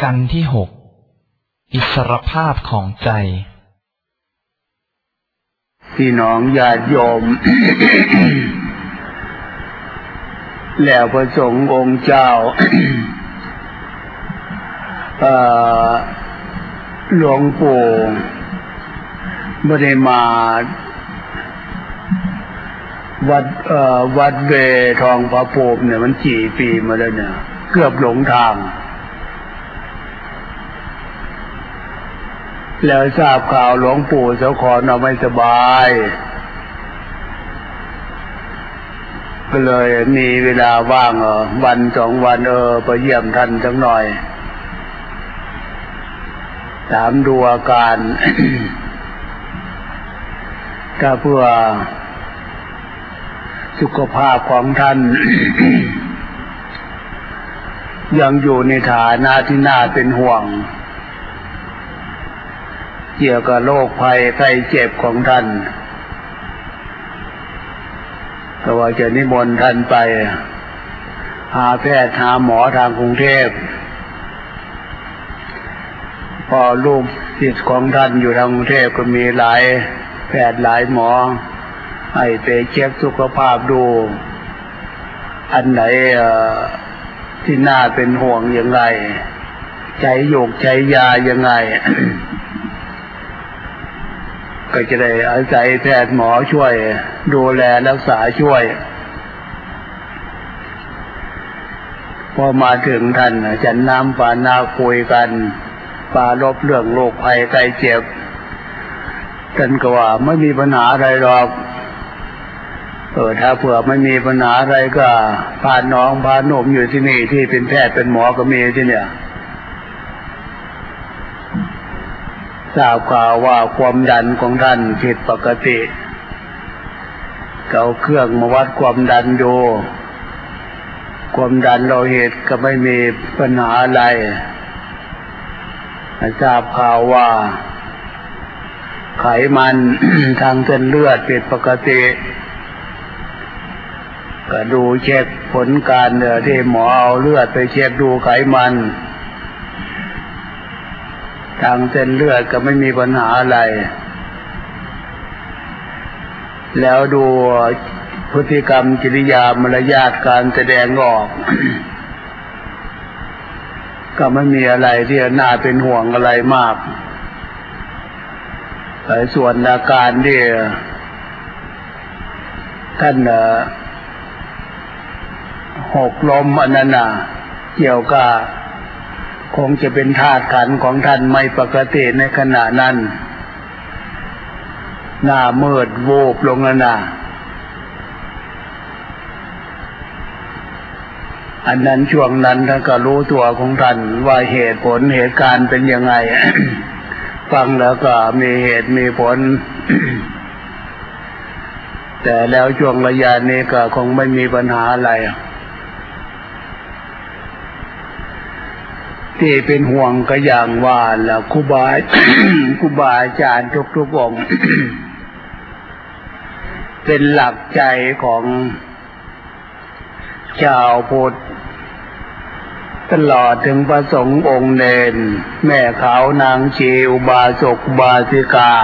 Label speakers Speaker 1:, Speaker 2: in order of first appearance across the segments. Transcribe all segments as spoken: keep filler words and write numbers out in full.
Speaker 1: กันที่หกอิสรภาพของใจ
Speaker 2: พี่น้องญาติโยม แล้วพระสงฆ์องค์เจ้า หลวงปู่ไม่ได้มาวัดวัดเบทองพระโพธิ์เนี่ยมันกี่ปีมาแล้วเนี่ยเกือบหลงทางแล้วทราบข่าวหลวงปู่เจ้าขอเราไม่สบายก็เลยมีเวลาว่างเออวันสองวันเออไปเยี่ยมท่านสักหน่อยถามดูอาการ ก็เพื่อสุขภาพของท่าน ยังอยู่ในฐานะที่น่าเป็นห่วงเกี่ยวกับโรคภัยไข้เจ็บของท่านก็ว่าจะนิมนต์ท่านไปหาแพทย์หาหมอทางกรุงเทพพอลูกศิษย์ของท่านอยู่ทางกรุงเทพก็มีหลายแพทย์หลายหมอให้ไปเช็คสุขภาพดูอันไหนที่น่าเป็นห่วงยังไงใช้ยกใช้ยายังไง ก็จะได้อาศัยแพทย์หมอช่วยดูแลรักษาช่วยพอมาถึงท่านฉันน้ำปานาคุยกันปาลบเรื่องโรคภัยไข้เจ็บท่านก็ว่าไม่มีปัญหาอะไรหรอกเออถ้าเผื่อไม่มีปัญหาอะไรก็พาน้องพาหนุ่มอยู่ที่นี่ที่เป็นแพทย์เป็นหมอก็มีที่เนี่ยทราบข่าวว่าความดันของท่านผิดปกติเอาเครื่องมาวัดความดันดูความดันโลหิตก็ไม่มีปัญหาอะไรทราบข่าวว่าไขมัน ทางเส้นเลือดผิดปกติก็ดูเช็คผลการที่หมอเอาเลือดไปเช็คดูไขมันทางเส้นเลือดก็ไม่มีปัญหาอะไรแล้วดูพฤติกรรมกิริยามารยาทการแสดงออก ก็ไม่มีอะไรที่น่าเป็นห่วงอะไรมากแต่ส่วนอาการที่ท่านหกล้มอันนั้นน่ะเกี่ยวกับคงจะเป็นธาตุขันธ์ของท่านไม่ปกติในขณะนั้นหน้ามืดวูบลงแล้วนะอันนั้นช่วงนั้นท่านก็รู้ตัวของท่านว่าเหตุผลเหตุการณ์เป็นยังไง ฟังแล้วก็มีเหตุมีผล แต่แล้วช่วงระยะนี้ก็คงไม่มีปัญหาอะไรที่เป็นห่วงก็อย่างว่าแล้วครูบา ครูบาอาจารย์ทุกๆองค์ เป็นหลักใจของชาวพุทธตลอดถึงพระสงฆ์องค์เนรแม่ขาวนางชีอุบาสกอุบาสิกา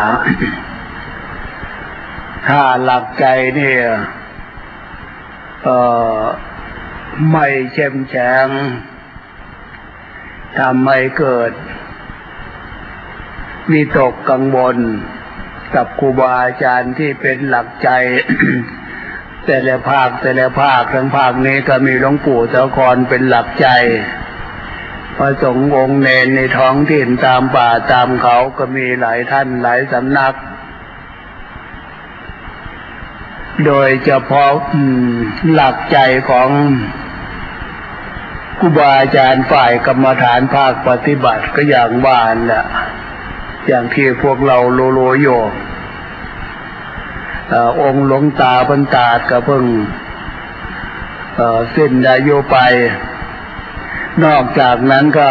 Speaker 2: ถ้าหลักใจเนี่ยเอ่อไม่เข้มแข็งทำให้เกิดวิตกกังวลกับครูบาอาจารย์ที่เป็นหลักใจ แต่ละภาคแต่ละภาคทั้งภาคนี้ก็มีหลวงปู่เจ้าคอนเป็นหลักใจพระสงฆ์องค์เนรในท้องถิ่นตามป่าตามเขาก็มีหลายท่านหลายสำนักโดยเฉพาะหลักใจของครูบาอาจารย์ฝ่ายกรรมฐานภาคปฏิบัติก็อย่างบ้านแหละอย่างที่พวกเราโลโลโยองค์หลวงตาบรรดาดก็เพิ่งสิ้นอายุไปนอกจากนั้นก็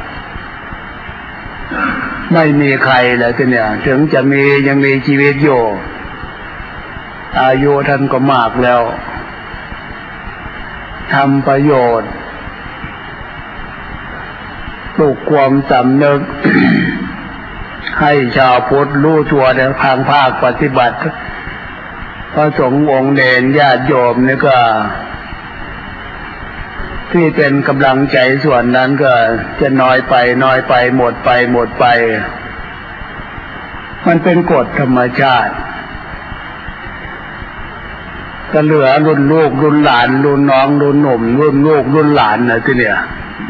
Speaker 2: ไม่มีใครแล้วทีเนี่ยถึงจะมียังมีชีวิตอยู่อายุท่านก็มากแล้วทำประโยชน์ปลุกความสำนึก ให้ชาวพุทธรู้ตัวในทางภาคปฏิบัติพระสงฆ์องค์เณรญาติโยมนี่ก็ที่เป็นกำลังใจส่วนนั้นก็จะน้อยไปน้อยไปหมดไปหมดไปมันเป็นกฎธรรมชาติก็เหลือรุ่นลูกรุ่นหลานรุ่นน้องรุ่นหนุ่มรุ่นลูกรุ่นหลานนะที่เนี่ย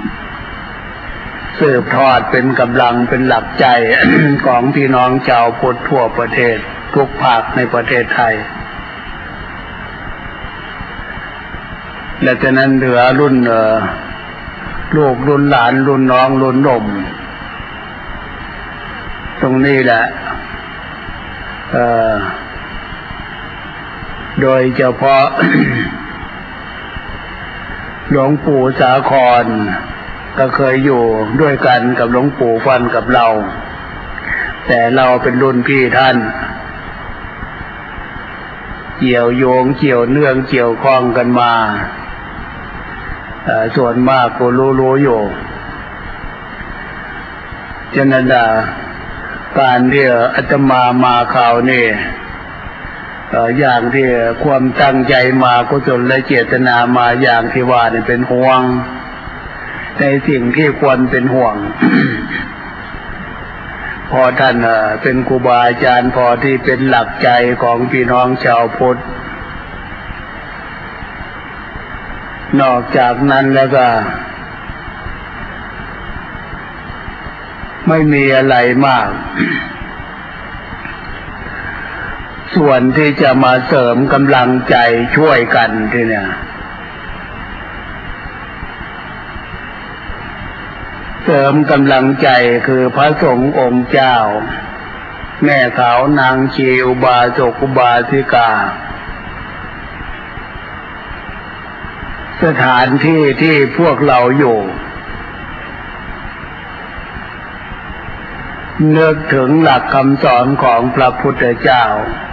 Speaker 2: สืบทอดเป็นกำลังเป็นหลักใจ ของพี่น้องชาวพุทธทั่วประเทศทุกภาคในประเทศไทยและฉะนั้นเหลือรุ่นเอ่อลูกรุ่นหลานรุ่นน้องรุ่นหนุ่มตรงนี้แหละเอ่อโดยเฉพาะ หลวงปู่สาครก็เคยอยู่ด้วยกันกับหลวงปู่ฟันกับเราแต่เราเป็นรุ่นพี่ท่านเกี่ยวโยงเกี่ยวเนื่องเกี่ยวข้องกันมาส่วนมากก็รู้ๆอยู่ฉะนั้นการที่อาตมามาข่าวนี่อย่างที่ความตั้งใจมากุศลและเจตนามาอย่างที่ว่านี่เป็นห่วงในสิ่งที่ควรเป็นห่วง พอท่านเป็นครูบาอาจารย์พอที่เป็นหลักใจของพี่น้องชาวพุทธนอกจากนั้นแล้วก็ไม่มีอะไรมาก ส่วนที่จะมาเสริมกำลังใจช่วยกันที่เนี่ยเสริมกำลังใจคือพระสงฆ์องค์เจ้าแม่ขาวนางชีอุบาสกอุบาสิกาสถานที่ที่พวกเราอยู่นึกถึงหลักคำสอนของพระพุทธเจ้า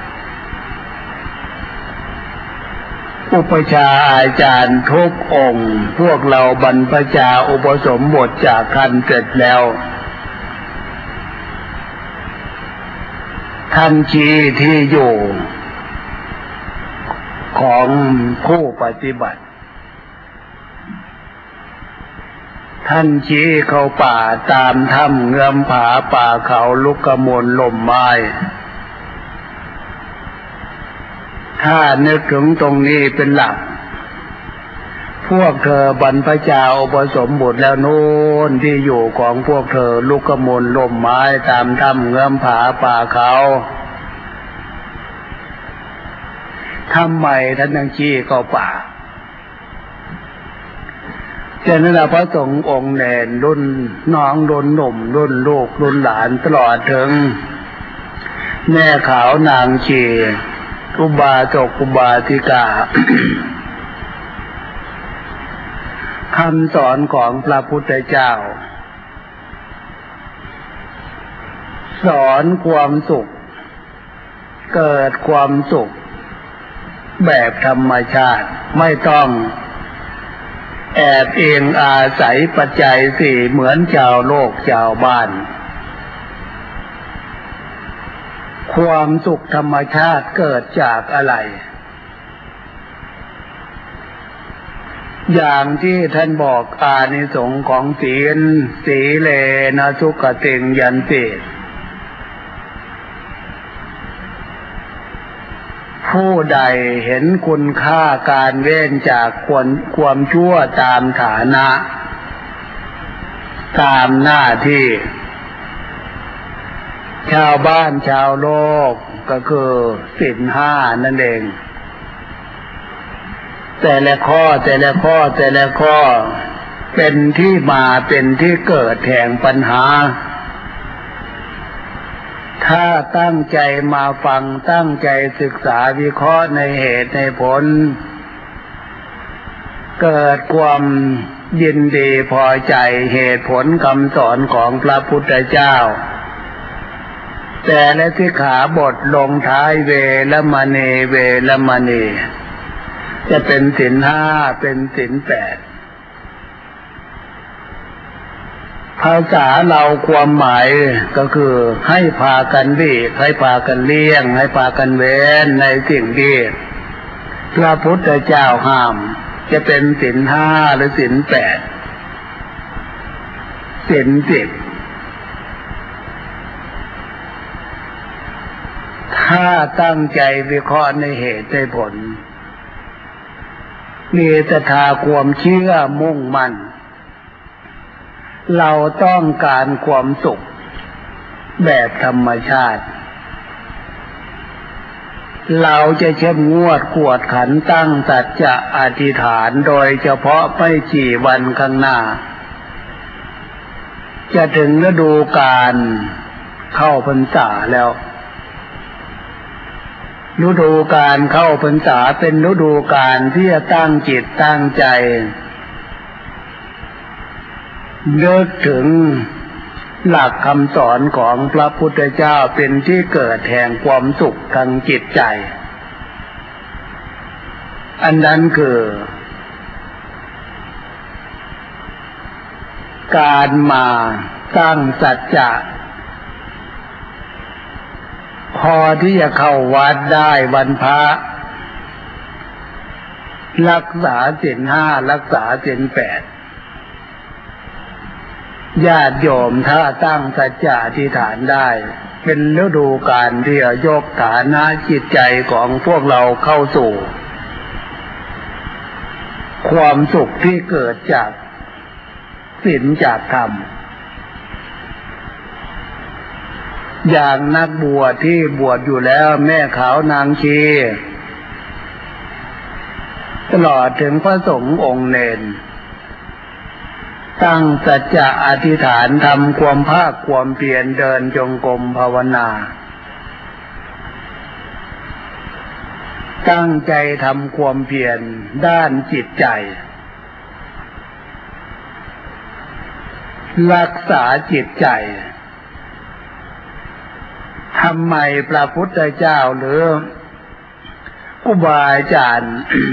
Speaker 2: อุปชาอาจารย์ทุกองค์พวกเราบรรพชาอุปสมบทจากท่านเสร็จแล้วท่านชี้ที่อยู่ของผู้ปฏิบัติท่านชี้เข้าป่าตามถ้ำเงื้อมผาป่าเขาลุกกมลลมไม้ถ้านึกถึงตรงนี้เป็นหลักพวกเธอบรรพชาอุปสมบทแล้วโน้นที่อยู่ของพวกเธอลุกกมลลมไม้ตามถ้ำเงื้อมผาป่าเขาทำไมท่านยังชี้เข้าป่าฉะนั้นพระสงฆ์องค์เณรรุ่นน้องรุ่นหนุ่มรุ่นลูกรุ่นหลานตลอดถึงแม่ขาวนางชีอุบาสกอุบาสิกา คำสอนของพระพุทธเจ้าสอนความสุขเกิดความสุขแบบธรรมชาติไม่ต้องแอบเองอาศัยปัจจัยสี่เหมือนชาวโลกชาวบ้านความสุขธรรมชาติเกิดจากอะไรอย่างที่ท่านบอกอานิสงส์ของศีลสีเลนะสุขติงยันติผู้ใดเห็นคุณค่าการเว้นจากความความชั่วตามฐานะตามหน้าที่ชาวบ้านชาวโลกก็คือศีลห้านั่นเองแต่ละข้อแต่ละข้อแต่ละข้อเป็นที่มาเป็นที่เกิดแห่งปัญหาถ้าตั้งใจมาฟังตั้งใจศึกษาวิเคราะห์ในเหตุในผลเกิดความยินดีพอใจเหตุผลคำสอนของพระพุทธเจ้าแต่และสิกขาบทลงท้ายเวรมณีเวรมณีจะเป็นศีลห้าเป็นศีลแปดภาษาเราความหมายก็คือให้พากันหลีกให้พากันเลี่ยงให้พากันเว้นในสิ่งที่พระพุทธเจ้าห้ามจะเป็นศีลห้าหรือศีลแปดศีลสิบถ้าตั้งใจวิเคราะห์ในเหตุในผลมีศรัทธาความเชื่อมุ่งมั่นเราต้องการความสุขแบบธรรมชาติเราจะเข้มงวดกวดขันตั้งสัจจะอธิษฐานโดยเฉพาะไม่กี่วันข้างหน้าจะถึงฤดูกาลเข้าพรรษาแล้วฤดูกาลเข้าพรรษาเป็นฤดูกาลที่จะตั้งจิตตั้งใจนึกถึงหลักคำสอนของพระพุทธเจ้าเป็นที่เกิดแห่งความสุขทางจิตใจอันนั้นคือการมาตั้งสัจจะพอที่จะเข้าวัดได้วันพระรักษาศีลห้ารักษาศีลแปดญาติโยมถ้าตั้งสัจจะอธิษฐานได้เป็นฤดูกาลที่จะยกฐานะจิตใจของพวกเราเข้าสู่ความสุขที่เกิดจากศีลจากธรรมอย่างนักบวชที่บวชอยู่แล้วแม่ขาวนางชีตลอดถึงพระสงฆ์องค์เณรตั้งสัจจะอธิษฐานทำความภาคความเพียรเดินจงกรมภาวนาตั้งใจทำความเพียรด้านจิตใจรักษาจิตใจทำไมพระพุทธเจ้าหรือครูบาอาจารย์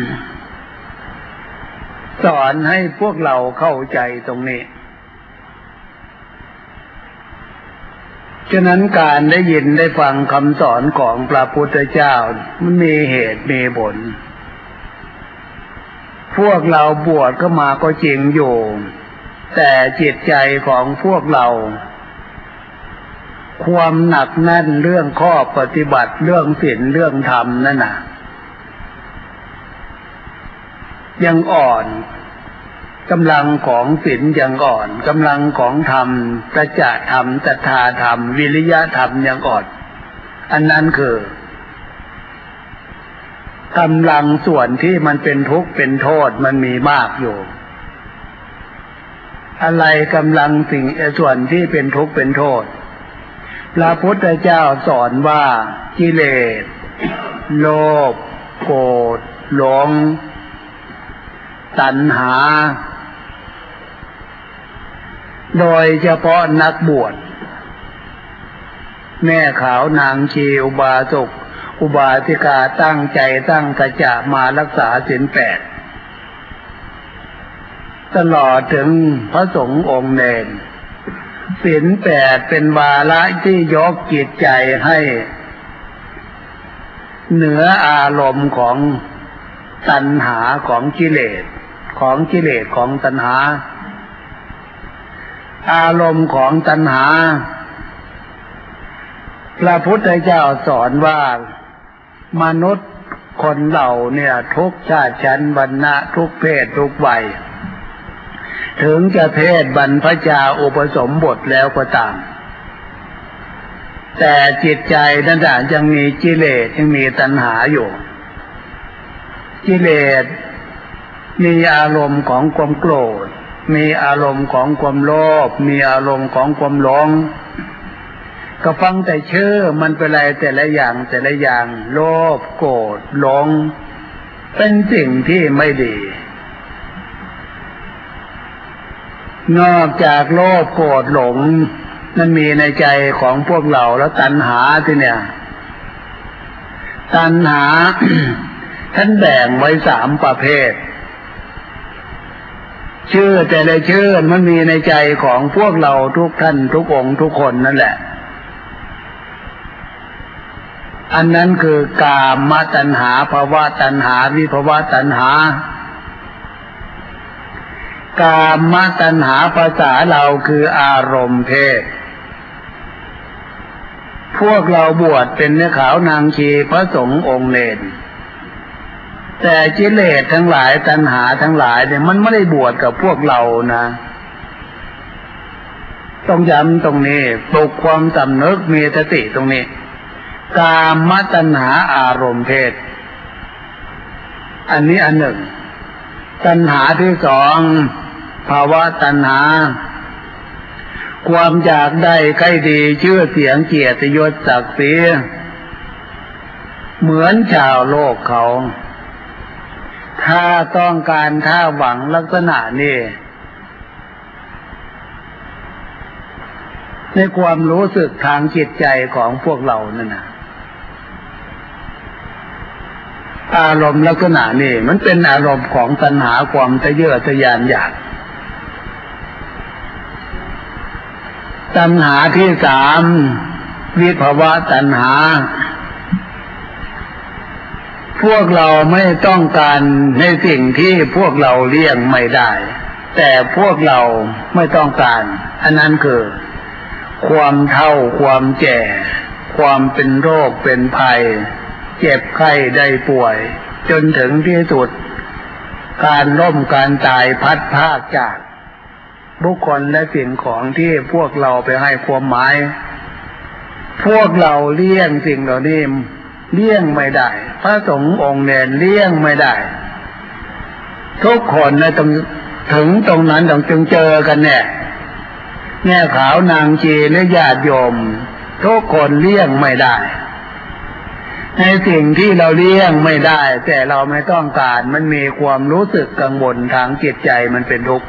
Speaker 2: สอนให้พวกเราเข้าใจตรงนี้ฉะนั้นการได้ยินได้ฟังคำสอนของพระพุทธเจ้ามันมีเหตุมีผลพวกเราบวชก็มาก็จริงอยู่แต่จิตใจของพวกเราความหนักแน่นเรื่องข้อปฏิบัติเรื่องศีลเรื่องธรรมนั่นน่ะยังอ่อนกำลังของศีลยังอ่อนกำลังของธรรมสัจจะธรรมศรัทธาธรรมวิริยะธรรมยังอ่อนอันนั้นคือกำลังส่วนที่มันเป็นทุกข์เป็นโทษมันมีมากอยู่อะไรกำลังสิ่งส่วนที่เป็นทุกข์เป็นโทษพระพุทธเจ้าสอนว่ากิเลสโลภโกรธหลงตัณหาโดยเฉพาะนักบวชแม่ขาวนางชีอุบาสกอุบาสิกาตั้งใจตั้งสัจจะมารักษาศีลแปดตลอดถึงพระสงฆ์องค์เณรศีลแปดเป็นวาระที่ยกจิตใจให้เหนืออารมณ์ของตัณหาของกิเลสของกิเลสของตัณหาอารมณ์ของตัณหาพระพุทธเจ้าสอนว่ามนุษย์คนเราเนี่ยทุกชาติชั้นวรรณะทุกเพศทุกวัยถึงจะเพศบรรพชาอุปสมบทแล้วก็ตามแต่จิตใจนั้นยังมีกิเลสยังมีตัณหาอยู่กิเลสมีอารมณ์ของความโกรธมีอารมณ์ของความโลภมีอารมณ์ของความหลงก็ฟังแต่ชื่อมันเป็นอะไรแต่ละอย่างแต่ละอย่างโลภโกรธหลงเป็นสิ่งที่ไม่ดีนอกจากโลภโกรธหลงนั้นมีในใจของพวกเราแล้วตัณหาที่เนี่ยตัณหา ท่านแบ่งไว้สามประเภทชื่อแต่ละชื่อมันมีในใจของพวกเราทุกท่านทุกองค์ทุกคนนั่นแหละอันนั้นคือกามตัณหาภวตัณหาวิภวตัณหากามตัณหาภาษาเราคืออารมณ์เพศพวกเราบวชเป็นเนื้อขาวนางชีพระสงฆ์องค์เนรแต่กิเลสทั้งหลายตัณหาทั้งหลายเนี่ยมันไม่ได้บวชกับพวกเรานะต้องย้ำตรงนี้ปลุกความสำนึกมีสติตรงนี้กามตัณหาอารมณ์เพศอันนี้อันหนึ่งตัณหาที่สองภาวะตัณหาความอยากได้ใกล้ดีชื่อเสียงเกียรติยศศักดิ์ศรีเหมือนชาวโลกเขาถ้าต้องการถ้าหวังลักษณะนี้ในความรู้สึกทางจิตใจของพวกเรานั่นนะอารมณ์ลักษณะนี้มันเป็นอารมณ์ของตัณหาความทะเยอทะยานอยากตัณหาที่สามวิภวตัณหาพวกเราไม่ต้องการในสิ่งที่พวกเราเลี่ยงไม่ได้แต่พวกเราไม่ต้องการอันนั้นคือความเฒ่าความแก่ความเป็นโรคเป็นภัยเจ็บไข้ได้ป่วยจนถึงที่สุดการล้มการตายพัดพรากจากบุคคลและสิ่งของที่พวกเราไปให้ความหมายพวกเราเลี่ยงสิ่งเหล่านี้เลี่ยงไม่ได้พระสงฆ์องค์เนรเลี่ยงไม่ได้ทุกคนนะต้องถึงตรงนั้นต้องจึงเจอกันเนี่ยแง่ขาวนางชีและญาติโยมทุกคนเลี่ยงไม่ได้ในสิ่งที่เราเลี่ยงไม่ได้แต่เราไม่ต้องการมันมีความรู้สึกกังวลทางจิตใจมันเป็นทุกข์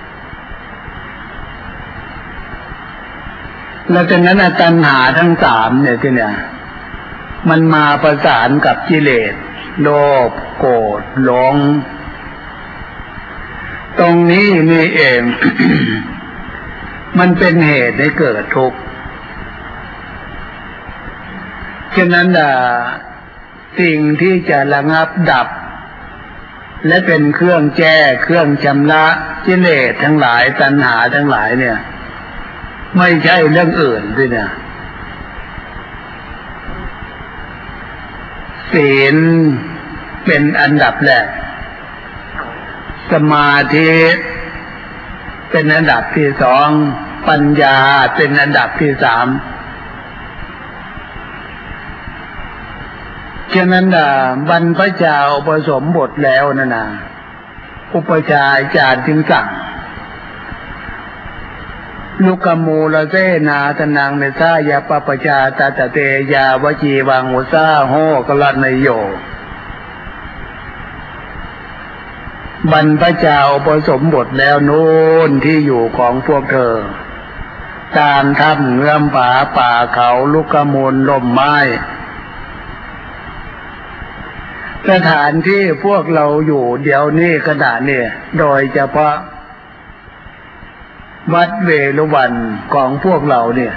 Speaker 2: แล้วจากนั้นตัณหาทั้งสามเนี่ยที่เนี่ยมันมาประสานกับกิเลสโลภโกรธหลงตรงนี้นี่เอง มันเป็นเหตุให้เกิดทุกข์ฉะนั้นสิ่งที่จะระงับดับและเป็นเครื่องแก้เครื่องชำระกิเลสทั้งหลายตัณหาทั้งหลายเนี่ยไม่ใช่เรื่องอื่นด้วยเนี่ยศีลเป็นอันดับแรกสมาธิเป็นอันดับที่สองปัญญาเป็นอันดับที่สามฉะนั้นบรรพชาอุปสมบทแล้วนั่นนะอุปชาอาจารย์จึงสั่งลูกมูลเสนาตนังเนสายาปปชาตาตเตยาวจีวังอุสาโหกลันโยบรรพชาอุปสมบทแล้วโน้นที่อยู่ของพวกเธอตามถ้ำเงื่อมผาป่าเขาลูกมูลล่มไม้สถานที่พวกเราอยู่เดี๋ยวนี้ขณะนี้โดยเฉพาะวัดเวฬุวันของพวกเราเนี่ย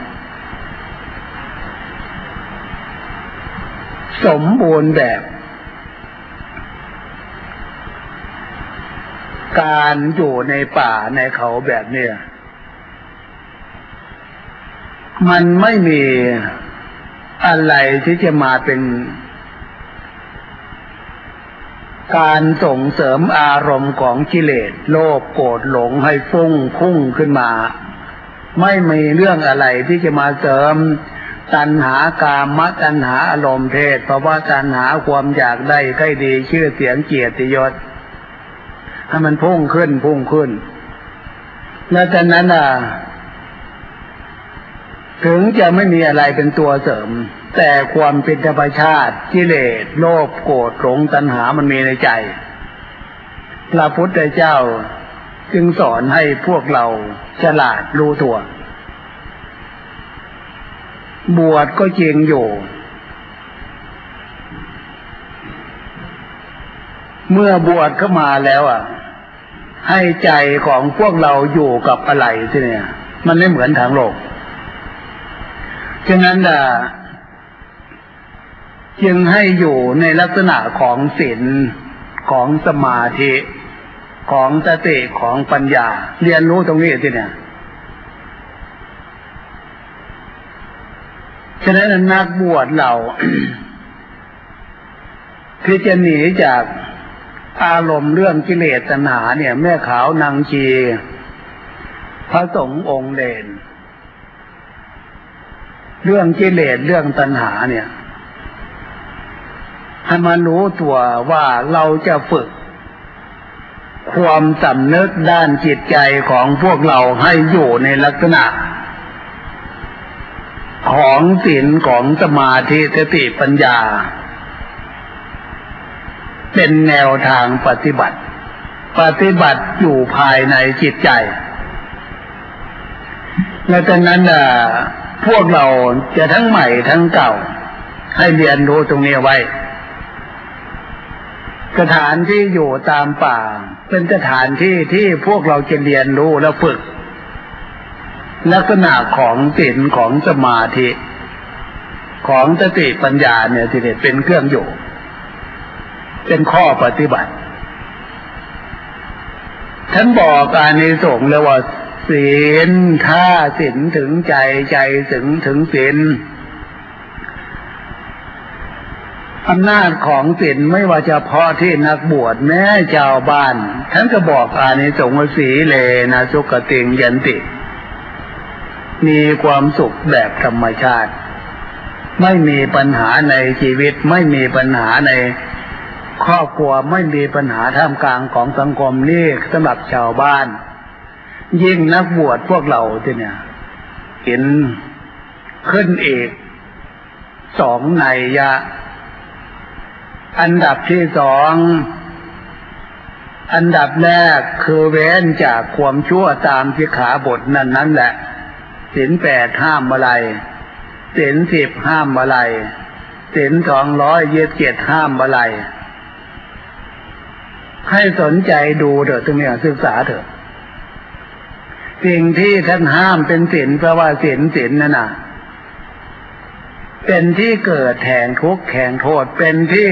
Speaker 2: สมบูรณ์แบบการอยู่ในป่าในเขาแบบเนี้ยมันไม่มีอะไรที่จะมาเป็นการส่งเสริมอารมณ์ของกิเลสโลภโกรธหลงให้ฟุ้งพุ่งขึ้นมาไม่มีเรื่องอะไรที่จะมาเสริมตัณหากามตัณหาอารมณ์เพศภาวะตัณหาความอยากได้ใกล้ดีชื่อเสียงเกียรติยศให้มันพุ่งขึ้นพุ่งขึ้นและจากนั้นอ่ะถึงจะไม่มีอะไรเป็นตัวเสริมแต่ความเป็นธรรมชาติกิเลสโลภโกรธหลงตัณหามันมีในใจพระพุทธเจ้าจึงสอนให้พวกเราฉลาดรู้ตัวบวชก็จริงอยู่เมื่อบวชเข้ามาแล้วอ่ะให้ใจของพวกเราอยู่กับอะไรสิเนี่ยมันไม่เหมือนทางโลกฉะนั้นน่ะจึงให้อยู่ในลักษณะของศีลของสมาธิของสติของปัญญาเรียนรู้ตรงนี้สิเนี่ยฉะนั้นนักบวชเรา ที่จะหนีจากอารมณ์เรื่องกิเลสตัณหาเนี่ยแม่ขาวนางชีพระสงฆ์องค์เด่นเรื่องกิเลสเรื่องตัณหาเนี่ยให้มันรู้ตัวว่าเราจะฝึกความสำนึกด้านจิตใจของพวกเราให้อยู่ในลักษณะของศีลของสมาธิสติปัญญาเป็นแนวทางปฏิบัติปฏิบัติอยู่ภายในจิตใจและดังนั้นน่ะพวกเราจะทั้งใหม่ทั้งเก่าให้เรียนรู้ตรงนี้ไว้สถานที่อยู่ตามป่าเป็นสถานที่ที่พวกเราจะเรียนรู้และฝึกลักษณะของศีลของสมาธิของสติปัญญาเนี่ยที่เป็นเครื่องอยู่เป็นข้อปฏิบัติท่านบอกอานิสงส์เลยว่าศีลถ้าศีลถึงใจใจถึงถึงศีลอำนาจของศีลไม่ว่าจะเพาะที่นักบวชแม้ชาวบ้านท่านก็บอกอานิสงส์ว่าสีเลนะสุขติงยันติมีความสุขแบบธรรมชาติไม่มีปัญหาในชีวิตไม่มีปัญหาในครอบครัวไม่มีปัญหาท่ามกลางของสังคมนี่สำหรับชาวบ้านยิ่งนักบวชพวกเราที่เนี่ยเห็นขึ้นอีกสองนัยยะอันดับที่สองอันดับแรกคือเว้นจากความชั่วตามสิกขาบทนั่นนั่นแหละศีลแปดห้ามอะไรศีลสิบห้ามอะไรศีลสองร้อยยี่สิบเจ็ดห้ามอะไรให้สนใจดูเถอะตรงนี้ศึกษาเถอะสิ่งที่ท่านห้ามเป็นศีลเพราะว่าศีลศีลนั่นน่ะเป็นที่เกิดแห่งทุกข์แห่งโทษเป็นที่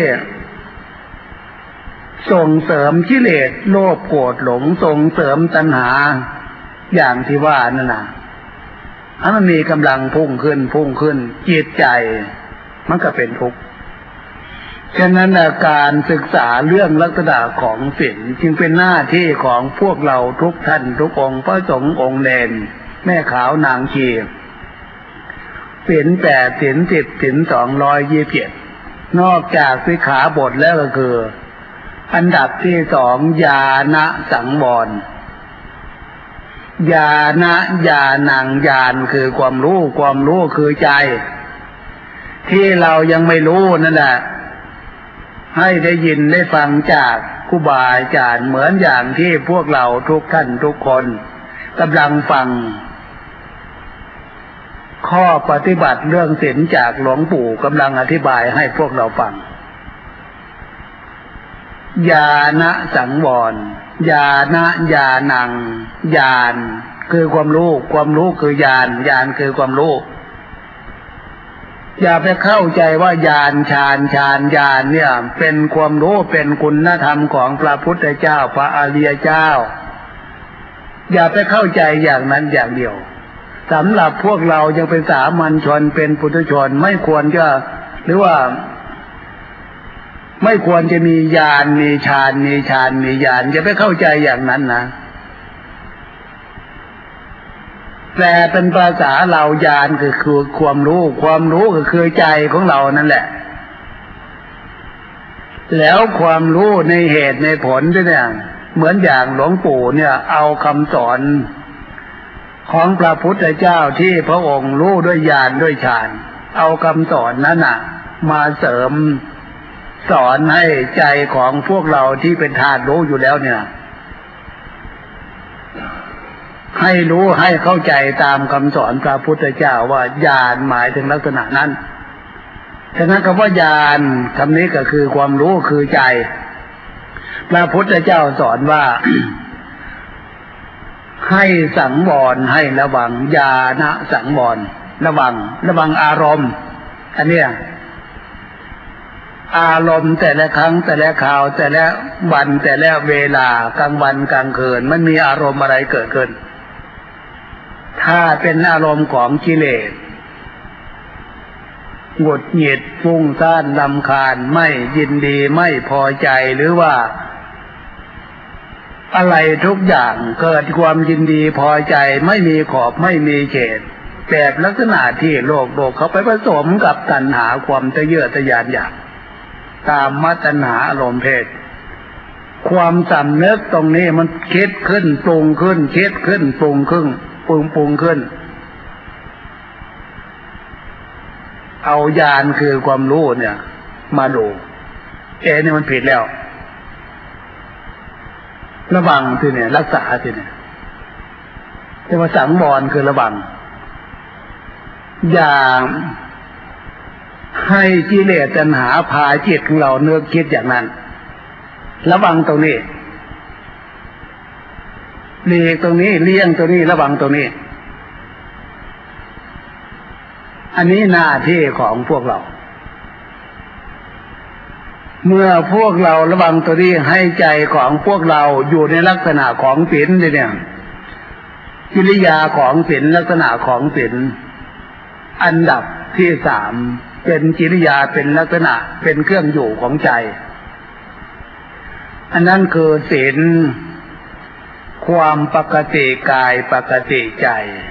Speaker 2: ส่งเสริมกิเลสโลภโกรธหลงส่งเสริมตัณหาอย่างที่ว่านั่นน่ะถ้ามันมีกำลังพุ่งขึ้นพุ่งขึ้นจิตใจมันก็เป็นทุกข์ฉะนั้นการศึกษาเรื่องลักษณะของศีลจึงเป็นหน้าที่ของพวกเราทุกท่านทุกองค์พระสงฆ์องค์เด่นแม่ขาวนางชีศีลแปดศีลสิบศีลสองร้อยยี่สิบเจ็ดนอกจากสิกขาบทแล้วก็คืออันดับที่สองญาณสังวรญาณญาณังญาณคือความรู้ความรู้คือใจที่เรายังไม่รู้นั่นแหละให้ได้ยินได้ฟังจากครูบาอาจารย์เหมือนอย่างที่พวกเราทุกท่านทุกคนกำลังฟังข้อปฏิบัติเรื่องศีลจากหลวงปู่กำลังอธิบายให้พวกเราฟังญาณสังวรญาณญาณังญาณคือความรู้ความรู้คือญาณญาณคือความรู้อย่าไปเข้าใจว่าญาณฌานฌานญาณเนี่ยเป็นความรู้เป็นคุณธรรมของพระพุทธเจ้าพระอริยเจ้าอย่าไปเข้าใจอย่างนั้นอย่างเดียวสำหรับพวกเรายังเป็นสามัญชนเป็นปุถุชนไม่ควรจะหรือว่าไม่ควรจะมีญาณมีฌานมีฌานมีญาณอย่าไปเข้าใจอย่างนั้นนะแต่เป็นภาษาเราญาณคือคือความรู้ความรู้ก็คือใจของเรานั่นแหละแล้วความรู้ในเหตุในผลเนี่ยเหมือนอย่างหลวงปู่เนี่ยเอาคำสอนของพระพุทธเจ้าที่พระองค์รู้ด้วยญาณด้วยฌานเอาคำสอนนั้นน่ะมาเสริมสอนให้ใจของพวกเราที่เป็นธาตุรู้อยู่แล้วเนี่ยให้รู้ให้เข้าใจตามคำสอนพระพุทธเจ้าว่าญาณหมายถึงลักษณะนั้นฉะนั้นคำว่าญาณคำนี้ก็คือความรู้คือใจพระพุทธเจ้าสอนว่าให้สังวรให้ระวังญาณสังวรระวังระวังอารมณ์อันเนี้ยอารมณ์แต่ละครั้งแต่ละคราวแต่ละวันแต่ละเวลากลางวันกลางคืนมันมีอารมณ์อะไรเกิดขึ้นถ้าเป็นอารมณ์ของกิเลสหงุดหงิดฟุ้งซ่านรำคาญไม่ยินดีไม่พอใจหรือว่าอะไรทุกอย่างเกิดความยินดีพอใจไม่มีขอบไม่มีเขตแบบลักษณะที่โลกโลกเขาไปผสมกับตัณหาความทะเยอทะยานอยากตามมัตัณหาอารมณ์เพศความสำนึกตรงนี้มันคิดขึ้นปรุงขึ้นคิดขึ้นปรุงขึ้นปรุงปรุงขึ้นเอาญาณคือความรู้เนี่ยมาดูเอ๊ะนี่มันผิดแล้วระวังทีเนี่ยรักษาทีเนี่ยแต่ว่าสังวรคือระวังอย่าให้กิเลสตัณหาพาจิตของเราเนื้อคิดอย่างนั้นระวังตรงนี้เลี่ยงตรงนี้เลี่ยงตรงนี้ระวังตรงนี้อันนี้หน้าที่ของพวกเราเมื่อพวกเราระวังตัวนี้ให้ใจของพวกเราอยู่ในลักษณะของศีลเนี่ยกิริยาของศีลลักษณะของศีลอันดับที่สามเป็นกิริยาเป็นลักษณะเป็นเครื่องอยู่ของใจอันนั้นคือศีลความปกติกายปกติใจ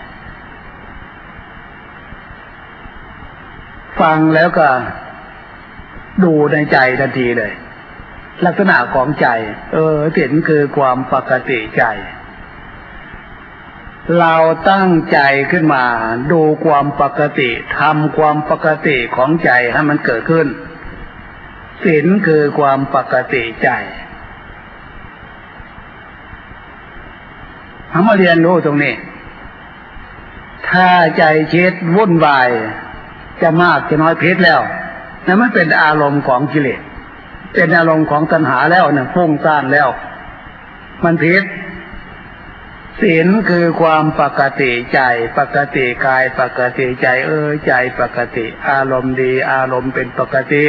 Speaker 2: ฟังแล้วก็ดูในใจทันทีเลยลักษณะของใจเออศีลคือความปกติใจเราตั้งใจขึ้นมาดูความปกติทำความปกติของใจให้มันเกิดขึ้นศีลคือความปกติใจเอามาเรียนรู้ตรงนี้ถ้าใจคิดวุ่นวายจะมากจะน้อยพิษแล้วนั่นมันเป็นอารมณ์ของกิเลสเป็นอารมณ์ของตัณหาแล้วเนี่ยฟุ้งซ่านแล้วมันพิษศีลคือความปกติใจปกติกายปกติใจเออใจปกติอารมณ์ดีอารมณ์เป็นปกติ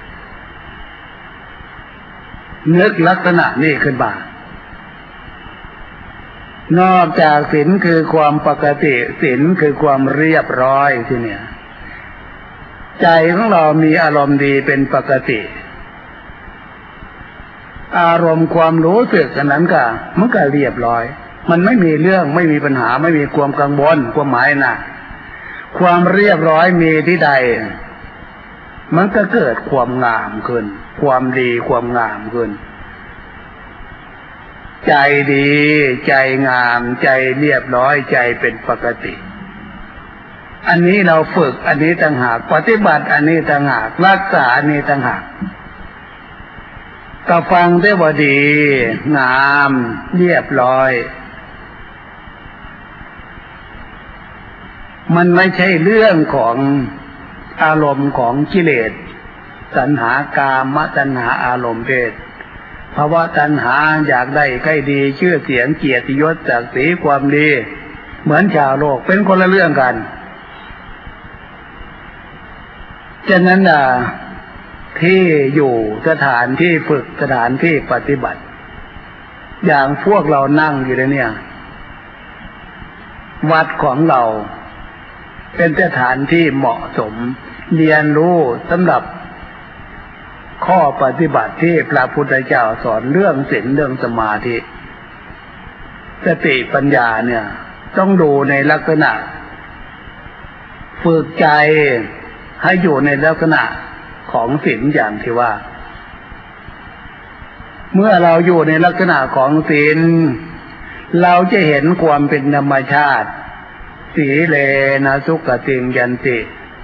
Speaker 2: นึกลักษณะนี้ขึ้นมานอกจากศีลคือความปกติศีลคือความเรียบร้อยทีเนี่ยใจของเรามีอารมณ์ดีเป็นปกติอารมณ์ความรู้สึกอันนั้นก็มันก็เรียบร้อยมันไม่มีเรื่องไม่มีปัญหาไม่มีความกังวลความหมายนะความเรียบร้อยมีที่ใดมันก็เกิดความงามขึ้นความดีความงามขึ้นใจดีใจงามใจเรียบร้อยใจเป็นปกติอันนี้เราฝึกอันนี้ต่างหากปฏิบัติอันนี้ต่างหากรักษาอันนี้ต่างหากก็ฟังได้ว่าดีงามเรียบร้อยมันไม่ใช่เรื่องของอารมณ์ของกิเลสตัณหากามตัณหาอารมณ์เพศภาวะตัณหาอยากได้ใกล้ดีชื่อเสียงเกียรติยศศักดิ์ศรีความดีเหมือนชาวโลกเป็นคนละเรื่องกันฉะนั้นน่ะที่อยู่สถานที่ฝึกสถานที่ปฏิบัติอย่างพวกเรานั่งอยู่เนี่ยวัดของเราเป็นสถานที่เหมาะสมเรียนรู้สำหรับข้อปฏิบัติที่พระพุทธเจ้าสอนเรื่องศีลเรื่องสมาธิสติปัญญาเนี่ยต้องดูในลักษณะฝึกใจให้อยู่ในลักษณะของศีลอย่างที่ว่าเมื่อเราอยู่ในลักษณะของศีลเราจะเห็นความเป็นธรรมชาติสีเลนะสุขติงยันติ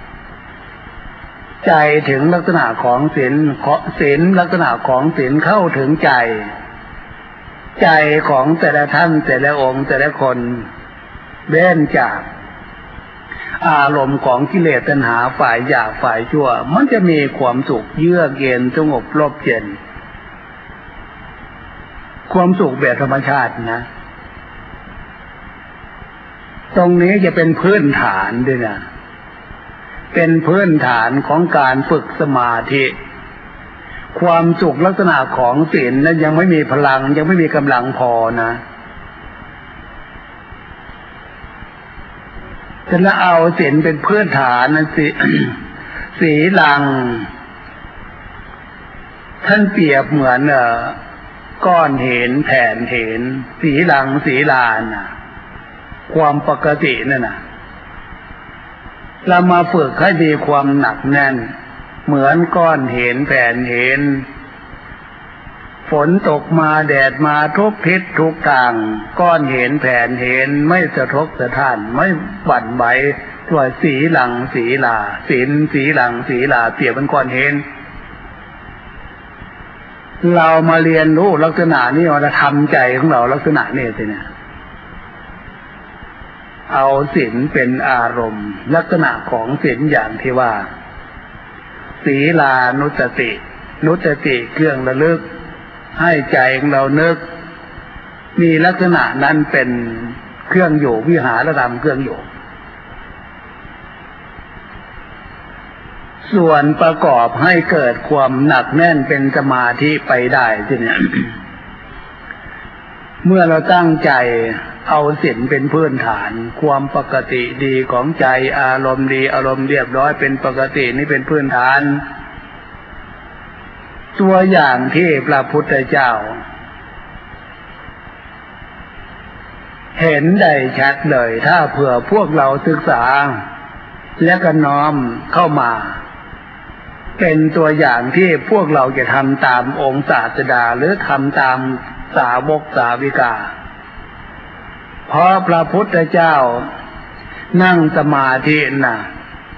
Speaker 2: ใจถึงลักษณะของศีลศีลลักษณะของศีลเข้าถึงใจใจของแต่ละท่านแต่ละองค์แต่ละคนเว้นจากอารมณ์ของกิเลสตัณหาฝ่ายหยาบฝ่ายชั่วมันจะมีความสุขเยือกเย็นสงบร่มเย็นความสุขแบบธรรมชาตินะตรงนี้จะเป็นพื้นฐานด้วยนะเป็นพื้นฐานของการฝึกสมาธิความสุขลักษณะของศีลนั้นยังไม่มีพลังยังไม่มีกำลังพอนะจะละเอาศีลเป็นพื้นฐานนะสิ ศีลังท่านเปรียบเหมือนเอ่อก้อนเห็นแผ่นเห็นสีลังสีลานน่ะความปกตินั่นน่ะเรามาฝึกให้มีความหนักแน่นเหมือนก้อนเห็นแผ่นเห็นฝนตกมาแดดมาทุกทิศทุกทางก้อนเห็นแผ่นเห็นไม่สะทกสะท้านไม่หวั่นไหวตัวสีหลังสีลาศีลสีหลังสีลาเปรียบเป็นก้อนเห็นเรามาเรียนรู้ลักษณะนี้เราทำใจของเราลักษณะนี้สิเนี่ยเอาศีลเป็นอารมณ์ลักษณะของศีลอย่างที่ว่าศีลานุสตินุสติเครื่องระลึกให้ใจของเรานึกมีลักษณะนั้นเป็นเครื่องอยู่วิหารธรรมเครื่องอยู่ส่วนประกอบให้เกิดความหนักแน่นเป็นสมาธิไปได้ทีเนี่ย เมื่อเราตั้งใจเอาศีลเป็นพื้นฐานความปกติดีของใจอารมณ์ดีอารมณ์เรียบร้อยเป็นปกตินี่เป็นพื้นฐานตัวอย่างที่พระพุทธเจ้าเห็นได้ชัดเลยถ้าเผื่อพวกเราศึกษาและก็น้อมเข้ามาเป็นตัวอย่างที่พวกเราจะทำตามองค์ศาสดาหรือทำตามสาวกสาวิกาเพราะพระพุทธเจ้านั่งสมาธิน่ะ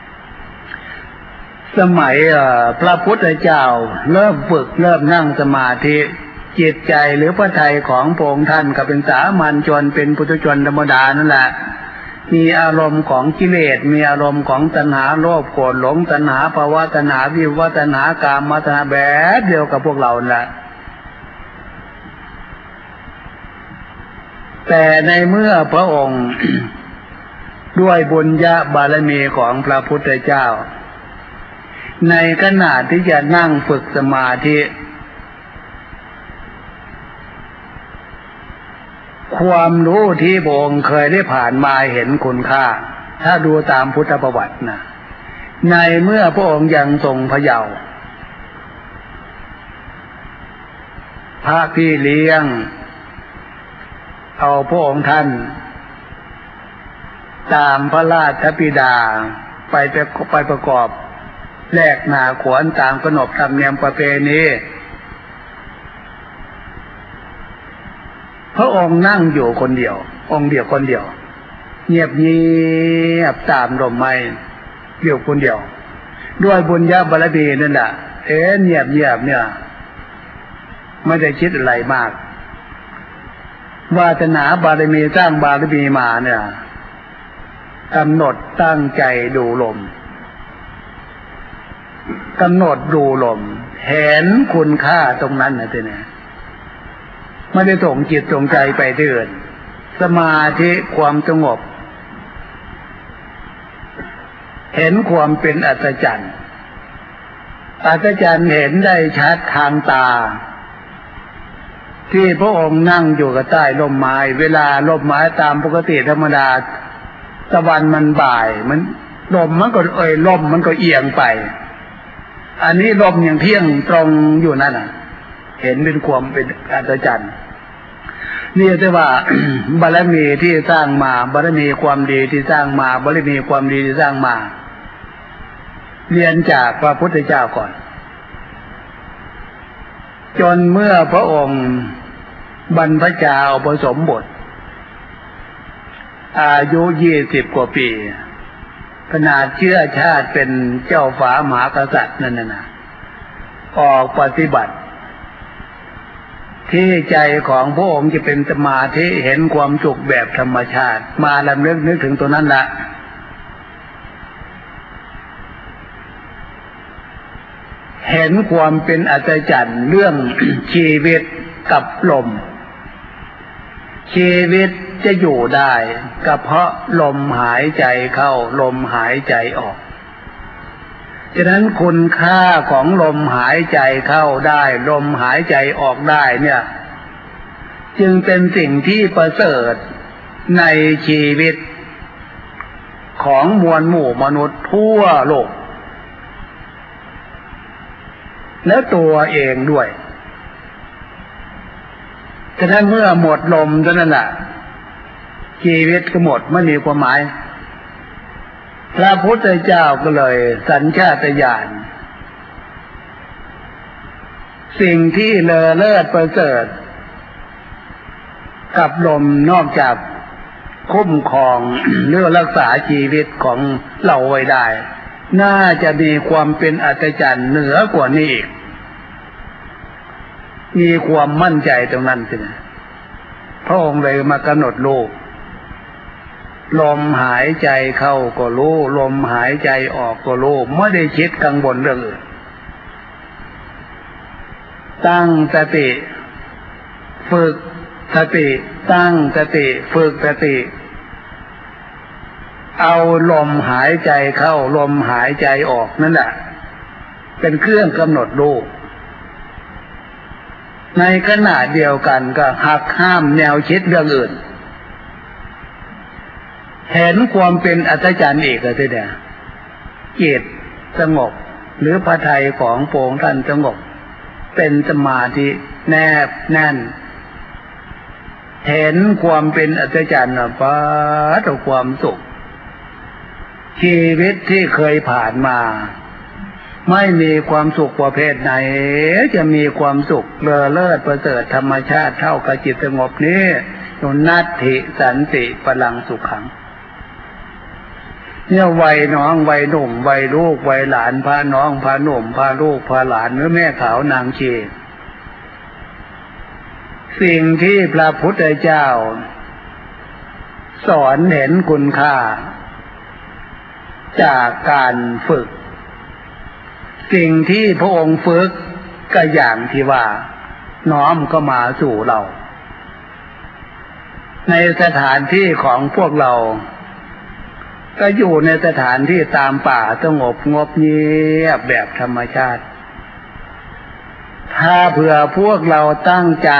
Speaker 2: สมัยพระพุทธเจ้าเริ่มฝึกเริ่มนั่งสมาธิจิตใจหรือพระทัยของพระองค์ท่านก็เป็นสามัญชนเป็นปุถุชนธรรมดานั่นแหละมีอารมณ์ของกิเลสมีอารมณ์ของตัณหาโลภโกรธหลงตัณหาภาวะตัณหาวิภวะตัณหากามตัณหาแบบเดียวกับพวกเราแหละแต่ในเมื่อพระองค์ ด้วยบุญญาบารมีของพระพุทธเจ้าในขณะที่จะนั่งฝึกสมาธิความรู้ที่พระองค์เคยได้ผ่านมาเห็นคุณค่าถ้าดูตามพุทธประวัตินะในเมื่อพระองค์ยังทรงพระเยาว์พระพี่เลี้ยงเอาพระองค์ท่านตามพระราชบิดาไปไปประกอบแลกนาขวัญตามขนบธรรมเนียมประเพณีพระองค์นั่งอยู่คนเดียวองค์เดียวคนเดียวเงียบเงียบตามลมไม้อยู่คนเดียวด้วยบุญญาบารมีนั่นแหละเอ๊ะเงียบเงียบเนี่ยไม่ได้คิดอะไรมากวาสนาบารมีสร้างบารมีมาเนี่ยกำหนดตั้งใจดูลมกำหนดดูลมเห็นคุณค่าตรงนั้นนะทีนี้ไม่ได้ส่งจิตส่งใจไปที่อื่นสมาธิความสงบเห็นความเป็นอัศจรรย์อัศจรรย์เห็นได้ชัดทางตาที่พระองค์นั่งอยู่กับใต้ร่มไม้เวลาร่มไม้ตามปกติธรรมดาตะวันมันบ่ายมันลมมันก็เอ่ยลมมันก็เอียงไปอันนี้ลมอย่างเที่ยงตรงอยู่นั่นน่ะเห็นเป็นความเป็นอัศจรรย์นี่แต่ว่า บารมีที่สร้างมาบารมีความดีที่สร้างมาบารมีความดีที่สร้างมาเรียนจากพระพุทธเจ้าก่อนจนเมื่อพระองค์บรรพชาอุปสมบทอายุยี่สิบกว่าปีขนาดเชื้อชาติเป็นเจ้าฟ้ามหากษัตริย์นั่นน่ะออกปฏิบัติที่ใจของพระองค์จะเป็นสมาธิเห็นความสุขแบบธรรมชาติมาลำลึกนึกถึงตัวนั้นละเห็นความเป็นอัศจรรย์เรื่อง ชีวิตกับลมชีวิตจะอยู่ได้ก็เพราะลมหายใจเข้าลมหายใจออกฉะนั้นคุณค่าของลมหายใจเข้าได้ลมหายใจออกได้เนี่ยจึงเป็นสิ่งที่ประเสริฐในชีวิตของมวลหมู่มนุษย์ทั่วโลกและตัวเองด้วยฉะนั้นเมื่อหมดลมเท่านั้นแหละชีวิตก็หมดไม่มีความหมายพระพุทธเจ้าก็เลยสัญชาตญาณสิ่งที่เลอเลิศประเสริฐกับลมนอกจากคุ้มครองหรือรักษาชีวิตของเราไว้ได้น่าจะมีความเป็นอัศจรรย์เหนือกว่านี้อีกมีความมั่นใจตรงนั้นสินะพระองค์เลยมากำหนดรูปลมหายใจเข้าก็รู้ลมหายใจออกก็รู้ไม่ได้คิดกังวลเรื่องอื่นตั้งสติฝึกสติตั้งสติฝึกสติเอาลมหายใจเข้าลมหายใจออกนั่นแหละเป็นเครื่องกำหนดรูปในขณะเดียวกันก็หักห้ามแนวคิดเรื่องอื่นเห็นความเป็นอัศจรรย์อีกแล้วทีเดียวจิตสงบหรือพระทัยของพระองค์ท่านสงบเป็นสมาธิแนบแน่นเห็นความเป็นอัศจรรย์ป้าต่อความสุขชีวิตที่เคยผ่านมาไม่มีความสุขประเภทไหนจะมีความสุขเลอเลิศประเสริฐธรรมชาติเท่ากับจิตสงบนี้นัตถิสันติพลังสุขขังเนี่ยวัยน้องวัยหนุ่มวัยลูกวัยหลานพาน้องพาหนุ่มพาลูกพาหลานหรือแม่ขาวนางชีสิ่งที่พระพุทธเจ้าสอนเห็นคุณค่าจากการฝึกสิ่งที่พระองค์ฝึกก็อย่างที่ว่าน้อมก็มาสู่เราในสถานที่ของพวกเราก็อยู่ในสถานที่ตามป่าสงบงบเงียบแบบธรรมชาติถ้าเผื่อพวกเราตั้งใจ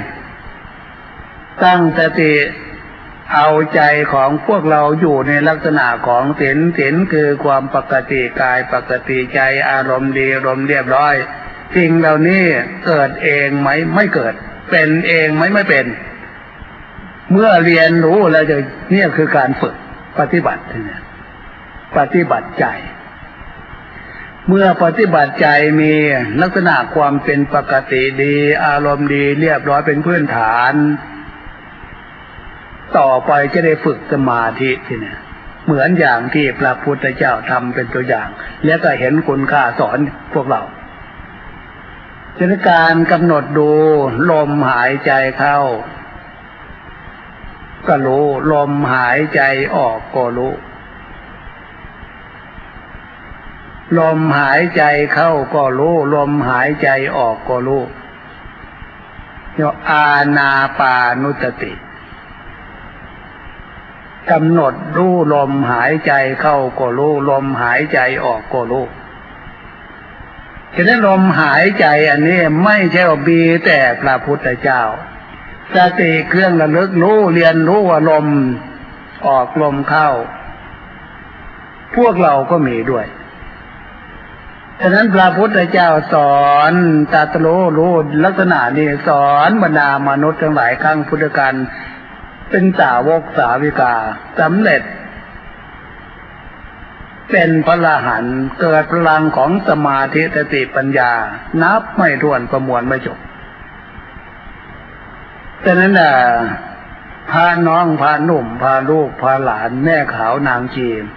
Speaker 2: ตั้งสติเอาใจของพวกเราอยู่ในลักษณะของศีลศีลคือความปกติกายปกติใจอารมณ์ดีอารมณ์เรียบร้อยสิ่งเหล่านี้เกิดเองไหมไม่เกิดเป็นเองไหมไม่เป็นเมื่อเรียนรู้แล้วจะเนี่ยคือการฝึกปฏิบัติเนี่ยปฏิบัติใจเมื่อปฏิบัติใจมีลักษณะความเป็นปกติดีอารมณ์ดีเรียบร้อยเป็นพื้นฐานต่อไปจะได้ฝึกสมาธิทีเนี่ยเหมือนอย่างที่พระพุทธเจ้าทำเป็นตัวอย่างแล้วก็เห็นคุณค่าสอนพวกเราฉะนั้นการกำหนดดูลมหายใจเข้าก็รู้ลมหายใจออกก็รู้ลมหายใจเข้าก็รู้ลมหายใจออกก็รู้เรียกอานาปานุสติกำหนดรู้ลมหายใจเข้าก็รู้ลมหายใจออกก็รู้ฉะนั้นลมหายใจอันนี้ไม่ใช่ว่ามีแต่พระพุทธเจ้าสติเครื่องระลึกรู้เรียนรู้ว่าลมออกลมเข้าพวกเราก็มีด้วยฉะนั้นพระพุทธเจ้าสอนตรัสรู้รู้ลักษณะนี้สอนบรรดามนุษย์ทั้งหลายครั้งพุทธกาลเป็นสาวกสาวิกาสำเร็จเป็นพระอรหันต์เกิดพลังของสมาธิสติปัญญานับไม่ถ้วนประมวลไม่จบฉะนั้นน่ะพาน้องพาหนุ่มพาลูกพาหลานแม่ขาวนางจีน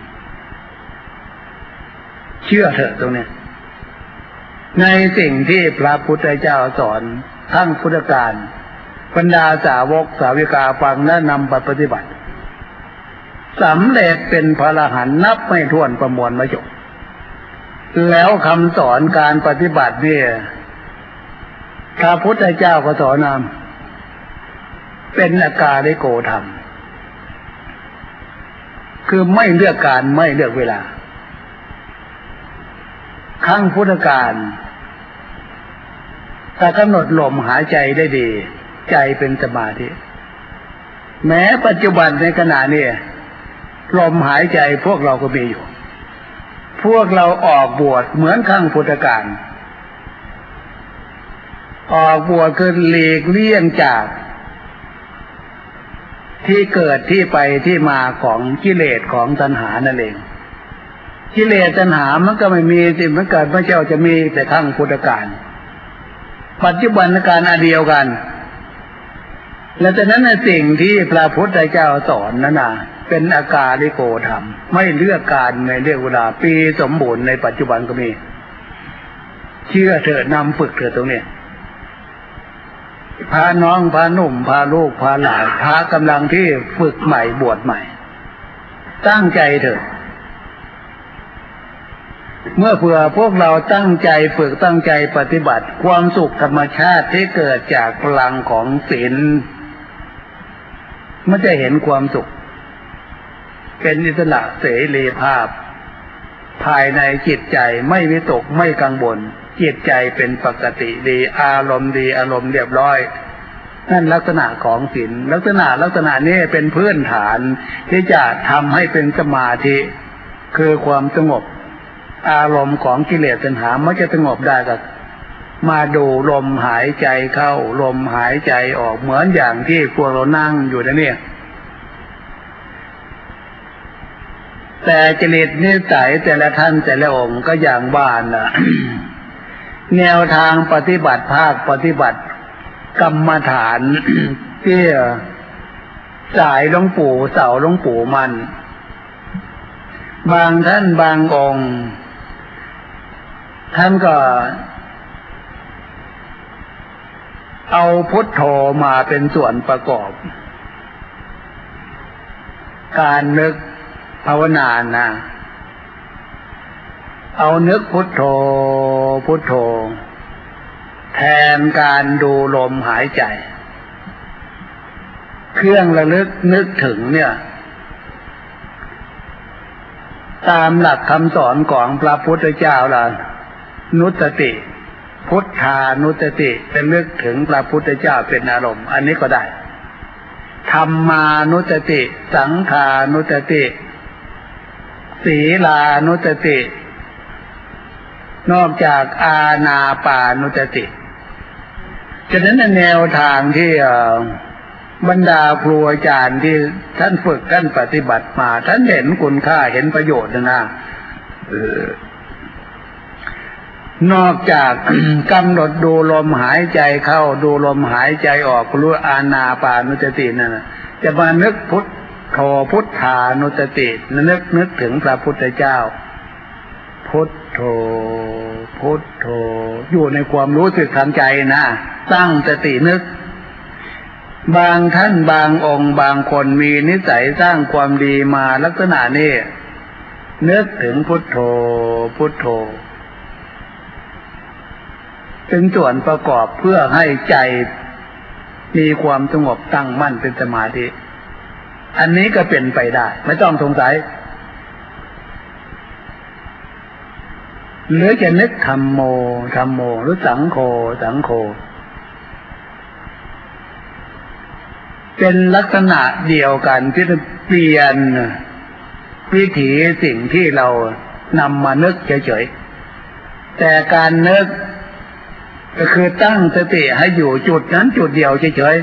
Speaker 2: เชื่อเถอะตรงนี้ในสิ่งที่พระพุทธเจ้าสอนทั้งพุทธกาลบรรดาสาวกสาวิกาฟังและนำไปปฏิบัติสำเร็จเป็นพระอรหันต์นับไม่ถ้วนประมวลไม่จบแล้วคำสอนการปฏิบัติเนี่ยพระพุทธเจ้าก็สอนนำเป็นอากาลิโกธรรมคือไม่เลือกการไม่เลือกเวลาครั้งพุทธกาลถ้ากำหนดลมหายใจได้ดีใจเป็นสมาธิแม้ปัจจุบันในขณะนี้ลมหายใจพวกเราก็มีอยู่พวกเราออกบวชเหมือนครั้งพุทธกาลออกบวชคือหลีกเลี่ยงจากที่เกิดที่ไปที่มาของกิเลสของตัณหานั่นเองกิเลสตัณหามันก็ไม่มีสิมันเกิดพระเจ้าจะมีแต่ครั้งพุทธกาลปัจจุบันการอันเดียวกันและจากนั้นสิ่งที่พระพุทธเจ้าสอนนั้นน่ะเป็นอากาลิโกธรรมไม่เลือกการไม่เลือกเวลาปีสมบูรณ์ในปัจจุบันก็มีเชื่อเถอะนำฝึกเถอะตรงนี้พาน้องพาหนุ่มพาลูกพาหลานพากำลังที่ฝึกใหม่บวชใหม่ตั้งใจเถอะเมื่อเผื่อพวกเราตั้งใจฝึกตั้งใจปฏิบัติความสุขธรรมชาติที่เกิดจากพลังของศีลมันจะเห็นความสุขเป็นอิสระเสรีภาพภายในจิตใจไม่วิตกไม่กังวลจิตใจเป็นปกติดีอารมณ์ดีอารมณ์เรียบร้อยนั่นลักษณะของศีลลักษณะลักษณะนี้เป็นพื้นฐานที่จะทำให้เป็นสมาธิคือความสงบอารมณ์ของกิเลสตัณหามันจะสงบได้ก็มาดูลมหายใจเข้าลมหายใจออกเหมือนอย่างที่พวกเรานั่งอยู่นะเนี่ยแต่จริตนิสัยแต่ละท่านแต่ละองค์ก็อย่างบ้านน่ะ แนวทางปฏิบัติภาคปฏิบัติกรรมฐาน ที่สายหลวงปู่เสาหลวงปู่มันบางท่านบางองค์ท่านก็เอาพุทโธมาเป็นส่วนประกอบการนึกภาวนานะเอานึกพุทโธพุทโธแทนการดูลมหายใจเครื่องระลึกนึกถึงเนี่ยตามหลักคำสอนของพระพุทธเจ้าล่ะนุสติพุทธานุสติเป็นนึกถึงพระพุทธเจ้าเป็นอารมณ์อันนี้ก็ได้ธรรมานุสติสังขานุสติศีลานุสตินอกจากอานาปานุสติฉะนั้นแนวทางที่บรรดาครูอาจารย์ที่ท่านฝึกท่านปฏิบัติมาท่านเห็นคุณค่าเห็นประโยชน์นะนอกจากกำหนดดูลมหายใจเข้าดูลมหายใจออกรู้อานาปานุสตินั่นจะมานึกพุทโธพุทธานุสตินึกนึกถึงพระพุทธเจ้าพุทโธพุทโธอยู่ในความรู้สึกทางใจนะตั้งสตินึกบางท่านบางองค์บางคนมีนิสัยสร้างความดีมาลักษณะนี้นึกถึงพุทโธพุทโธเป็นส่วนประกอบเพื่อให้ใจมีความสงบตั้งมั่นเป็นสมาธิอันนี้ก็เป็นไปได้ไม่ต้องสงสัยหรือจะนึกธัมโมธัมโมหรือสังโฆสังโฆเป็นลักษณะเดียวกันที่จะเปลี่ยนวิถีสิ่งที่เรานำมานึกเฉยๆแต่การนึกก็คือตั้งสติให้อยู่จุดนั้นจุดเดียวเฉย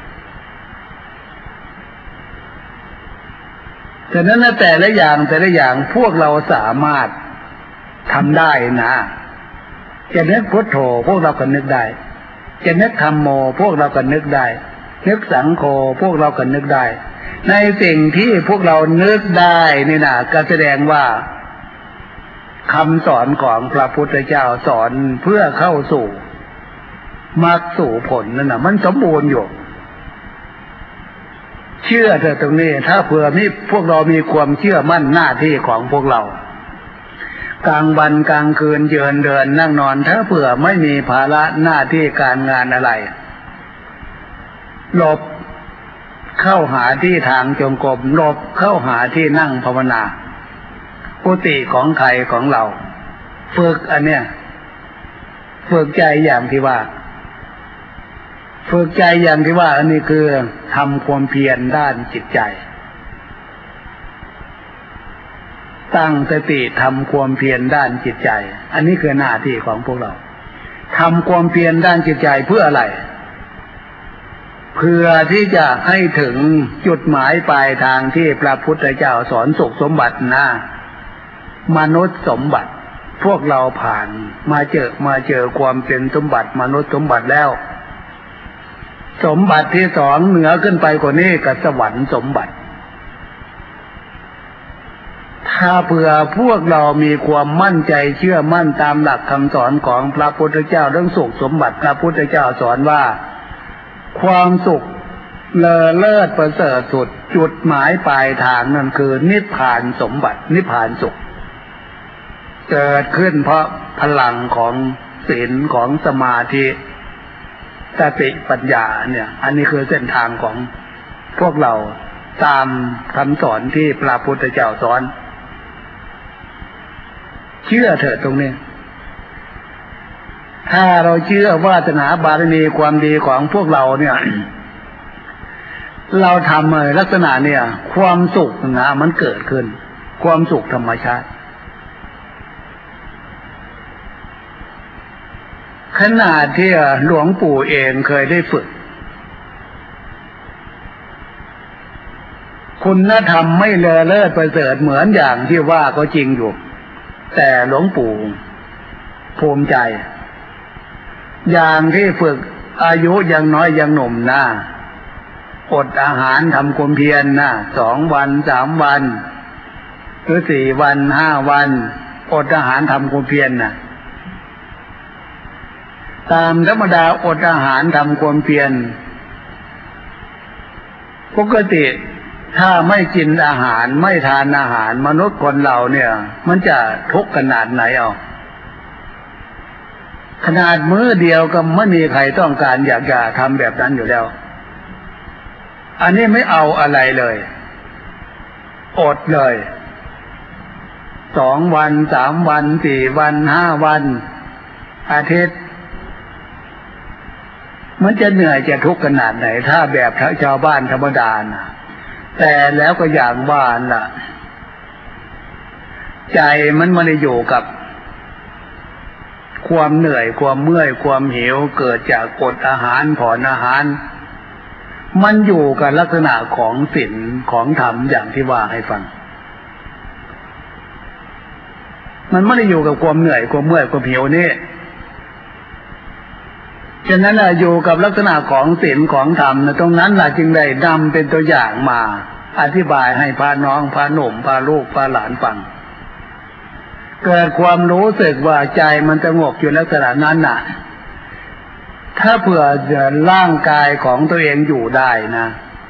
Speaker 2: ๆฉะนั้นแต่ละอย่างแต่ละอย่างพวกเราสามารถทำได้นะจะนึกพุทโธพวกเราก็นึกได้จะนึกธัมโมพวกเราก็นึกได้นึกสังโฆพวกเราก็นึกได้ในสิ่งที่พวกเรานึกได้นี่นะก็แสดงว่าคำสอนของพระพุทธเจ้าสอนเพื่อเข้าสู่มรรคสู่ผลนั่นนะมันสมบูรณ์อยู่เชื่อเถอะตรงนี้ถ้าเผื่อมีพวกเรามีความเชื่อมั่นหน้าที่ของพวกเรากลางวันกลางคืนยืนเดินนั่งนอนถ้าเผื่อไม่มีภาระหน้าที่การงานอะไรหลบเข้าหาที่ทางจงกรมหลบเข้าหาที่นั่งภาวนากุฏิของใครของเราฝึกอันเนี้ยฝึกใจอย่างที่ว่าฝึกใจอย่างที่ว่าอันนี้คือทำความเพียรด้านจิตใจตั้งสติทำความเพียรด้านจิตใจอันนี้คือหน้าที่ของพวกเราทำความเพียรด้านจิตใจเพื่ออะไรเพื่อที่จะให้ถึงจุดหมายปลายทางที่พระพุทธเจ้าสอนสุขสมบัตินะมนุษย์สมบัติพวกเราผ่านมาเจอมาเจอความเป็นสมบัติมนุษย์สมบัติแล้วสมบัติที่สองเหนือขึ้นไปกว่านี้ก็สวรรค์สมบัติถ้าเผื่อพวกเรามีความมั่นใจเชื่อมั่นตามหลักคำสอนของพระพุทธเจ้าเรื่องสุขสมบัติพระพุทธเจ้าสอนว่าความสุขเลอเลิศประเสริฐสุดจุดหมายปลายทางนั่นคือนิพพานสมบัตินิพพานสุขเกิดขึ้นเพราะพลังของศีลของสมาธิสติปัญญาเนี่ยอันนี้คือเส้นทางของพวกเราตามคำสอนที่พระพุทธเจ้าสอนเชื่อเถิดตรงนี้ถ้าเราเชื่อวาสนาบารมีความดีของพวกเราเนี่ย เราทำลักษณะเนี่ยความสุขนะมันเกิดขึ้นความสุขธรรมชาติขนาดที่หลวงปู่เองเคยได้ฝึกคุณธรรมไม่เลอเลิศประเสริฐเหมือนอย่างที่ว่าก็จริงอยู่แต่หลวงปู่ภูมิใจอย่างที่ฝึกอายุยังน้อยยังหนุ่มนะอดอาหารทำความเพียรนะสองวันสามวันหรือสี่วันห้าวันอดอาหารทำความเพียรนะตามธรรมดาอดอาหารทำความเพียรปกติถ้าไม่กินอาหารไม่ทานอาหารมนุษย์คนเราเนี่ยมันจะทุกข์ขนาดไหนเอาขนาดมื้อเดียวก็ไม่มีใครต้องการอยากจะทำแบบนั้นอยู่แล้วอันนี้ไม่เอาอะไรเลยอดเลยสองวันสามวันสี่วันห้าวันอาทิตย์มันจะเหนื่อยจะทุกข์ขนาดไหนถ้าแบบชาวบ้านธรรมดานะแต่แล้วก็อย่างบ้านล่ะใจมันไม่ได้อยู่กับความเหนื่อยความเมื่อยความหิวเกิดจากอดอาหารผ่อนอาหารมันอยู่กับลักษณะของศีลของธรรมอย่างที่ว่าให้ฟังมันไม่ได้อยู่กับความเหนื่อยความเมื่อยความหิวนี่ฉะนั้นอยู่กับลักษณะของศีลของธรรมตรงนั้นล่ะจึงได้นำเป็นตัวอย่างมาอธิบายให้พาน้องพาหนุ่มพาลูกพาหลานฟังเกิดความรู้สึกว่าใจมันสงบอยู่ลักษณะนั้นน่ะถ้าเผื่อร่างกายของตัวเองอยู่ได้นะ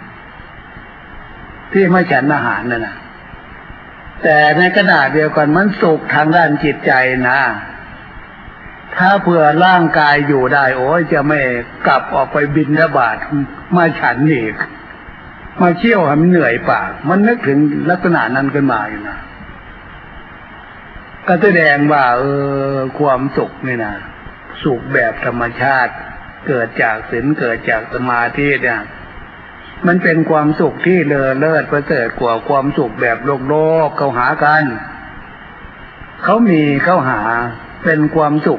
Speaker 2: ที่ไม่ฉันอาหารนั่นนะแต่ในขณะเดียวกันมันสุขทางด้านจิตใจนะถ้าเผื่อร่างกายอยู่ได้โอ้ยจะไม่กลับออกไปบิณฑบาตมาฉันอีกมาเที่ยวให้มันเหนื่อยปากมันนึกถึงลักษณะนั้นขึ้นมาอยู่นะก็แสดงว่าเออความสุขนี่นะสุขแบบธรรมชาติเกิดจากศีลเกิดจากสมาธิเนี่ยมันเป็นความสุขที่เลอเลิศประเสริฐกว่าความสุขแบบโลกโลกเขาหากันเขามีเขาหาเป็นความสุข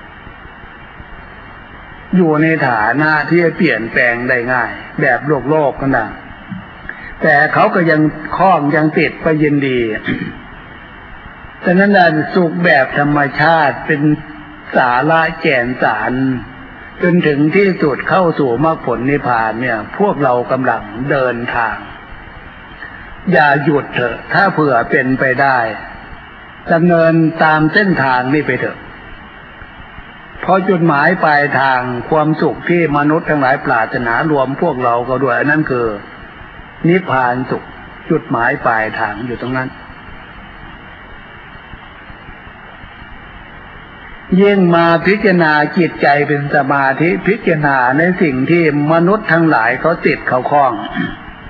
Speaker 2: อยู่ในฐานะที่จะเปลี่ยนแปลงได้ง่ายแบบโลกโลกกันนะแต่เขาก็ยังคล้องยังติดไปยินดีฉะนั้นสุขแบบธรรมชาติเป็นสาระแก่นสารจนถึงที่สุดเข้าสู่มรรคผลนิพพานเนี่ยพวกเรากำลังเดินทางอย่าหยุดเถอะถ้าเผื่อเป็นไปได้ดำเนินตามเส้นทางนี้ไปเถอะเพราะจุดหมายปลายทางความสุขที่มนุษย์ทั้งหลายปรารถนารวมพวกเราก็ด้วยนั่นคือนิพพานสุขจุดหมายปลายทางอยู่ตรงนั้นยิ่งมาพิจารณาจิตใจเป็นสมาธิพิจารณาในสิ่งที่มนุษย์ทั้งหลายเขาติดเขาคล้อง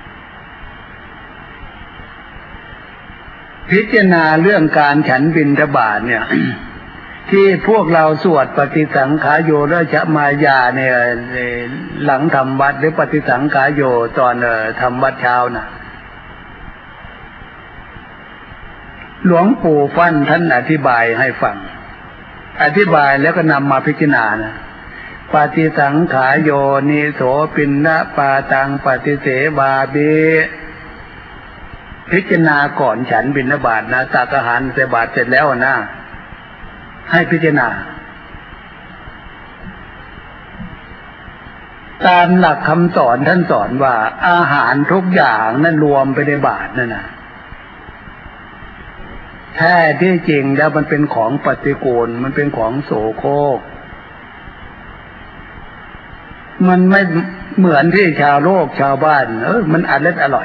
Speaker 2: พิจารณาเรื่องการฉันบิณฑบาตเนี่ย ที่พวกเราสวดปฏิสังขายโยราชมายาเนี่ยหลังทำวัดหรือปฏิสังขายโยตอนทำวัดเช้าน่ะหลวงปู่ฟั่นท่านอธิบายให้ฟังอธิบายแล้วก็นำมาพิจารณานะปฏิสังขายโยนิโสปินนะปาตังปฏิเสบาเบพิจารณาก่อนฉันบิณฑบาตนะตักอาหารใส่บาตรเสร็จแล้วนะให้พิจารณาตามหลักคำสอนท่านสอนว่าอาหารทุกอย่างนั้นรวมไปในบาตรนั่นนะแท้ที่จริงแล้วมันเป็นของปฏิกูลมันเป็นของโสโครกมันไม่เหมือนที่ชาวโลกชาวบ้านเออมันอร่อยอร่อย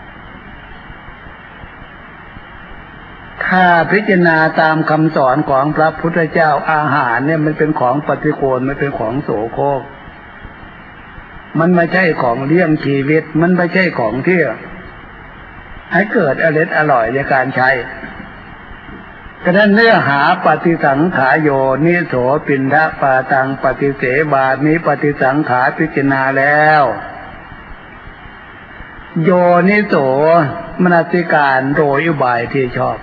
Speaker 2: ถ้าพิจารณาตามคำสอนของพระพุทธเจ้าอาหารเนี่ยมันเป็นของปฏิกูลมันเป็นของโสโครกมันไม่ใช่ของเลี้ยงชีวิตมันไม่ใช่ของที่ให้เกิดอร่อยอร่อยในการใช้ฉะนั้นเนื้อหาปฏิสังขายโยนิโสปินทะปาตังปฏิเสบามิปฏิสังขาพิจารณาแล้วโยนิโสมนสิการโดยอุบายที่ชอบ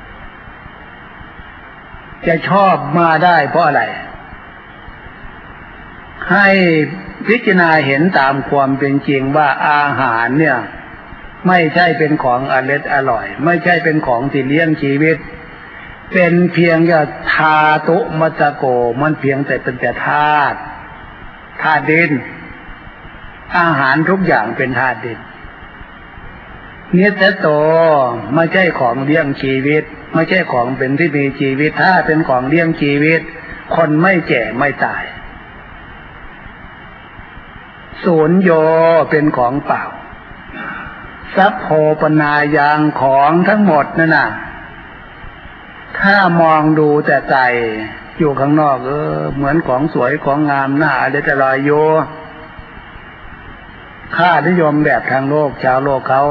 Speaker 2: จะชอบมาได้เพราะอะไรให้พิจารณาเห็นตามความเป็นจริงว่าอาหารเนี่ยไม่ใช่เป็นของอร่อยอร่อยไม่ใช่เป็นของที่เลี้ยงชีวิตเป็นเพียงแค่ธาตุมัจจโกมันเพียงแต่เป็นแต่ธาตุธาตุดินอาหารทุกอย่างเป็นธาตุดินเนตโตไม่ใช่ของเลี้ยงชีวิตไม่ใช่ของเป็นที่มีชีวิตถ้าเป็นของเลี้ยงชีวิตคนไม่แก่ไม่ตายศูนย์โยเป็นของเปล่าสัพโพปนายังของทั้งหมดนั่นน่ะถ้ามองดูแต่ใจอยู่ข้างนอกเออเหมือนของสวยของงามหน้าอะไรแต่ลอยโยค่านิยมแบบทางโลกชาวโลกเขา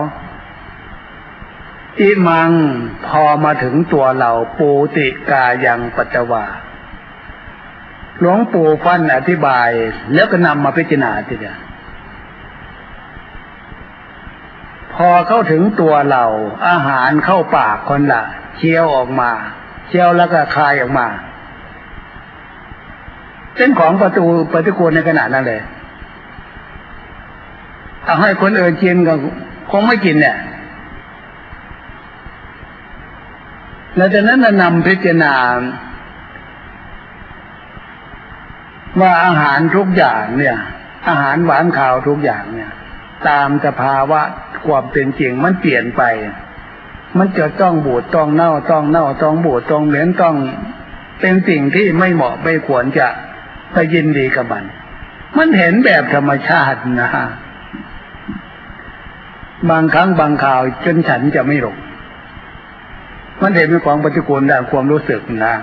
Speaker 2: อิมังพอมาถึงตัวเราปูติกายังปัจจวาหลวงปู่ฟั่นอธิบายแล้วก็นำมาพิจารณาทีเดียวพอเข้าถึงตัวเราอาหารเข้าปากคนละเคี้ยวออกมาเคี้ยวแล้วก็คายออกมาเป็นของประตูปฏิกูลในขณะนั้นเลยเอาให้คนอื่นกินก็คงไม่กินเนี่ยแล้วจากนั้นนำพิจารณาว่าอาหารทุกอย่างเนี่ยอาหารหวานข้าวทุกอย่างเนี่ยตามสภาวะความเป็นจริงมันเปลี่ยนไปมันจะต้องบูดต้องเน่าต้องเน่าต้องบูดต้องเหม็นต้องเป็นสิ่งที่ไม่เหมาะไม่ควรจะไปยินดีกับมันมันเห็นแบบธรรมชาตินะฮะบางครั้งบางข่าวจนฉันจะไม่หลงมันเห็นเป็นของปฏิกูลด้านความรู้สึกนะ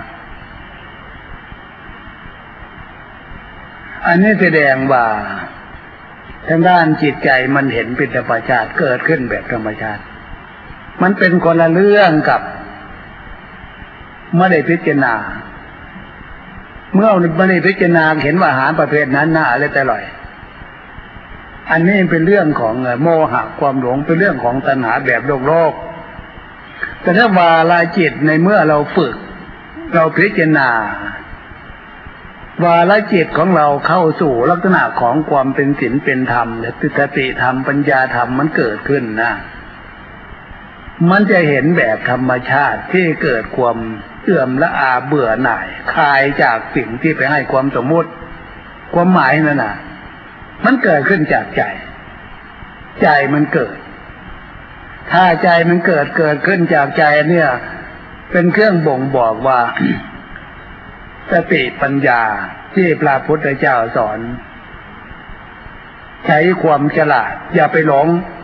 Speaker 2: อันนี้แสดงว่าทางด้านจิตใจมันเห็นเป็นธรรมชาติเกิดขึ้นแบบธรรมชาติมันเป็นคนละเรื่องกับไม่ได้พิจารณาเมื่อไม่ได้พิจารณาเห็นว่าอาหารประเภทนั้นน่าอร่อยอร่อยอันนี้เป็นเรื่องของโมหะความหลงเป็นเรื่องของตัณหาแบบโลกโลกแต่ถ้าวาลาจิตในเมื่อเราฝึกเราพิจารณาวาลจิตของเราเข้าสู่ลักษณะของความเป็นศีลเป็นธรรมและสติธรรมปัญญาธรรมมันเกิดขึ้นนะมันจะเห็นแบบธรรมชาติที่เกิดความเอื่อมละอาเบื่อหน่ายคลายจากสิ่งที่ไปให้ความสมมุติความหมายนั่นน่ะมันเกิดขึ้นจากใจใจมันเกิดถ้าใจมันเกิดเกิดขึ้นจากใจเนี่ยเป็นเครื่องบ่งบอกว่า สติปัญญาที่พระพุทธเจ้าสอนใช้ความฉลาดอย่าไปหลง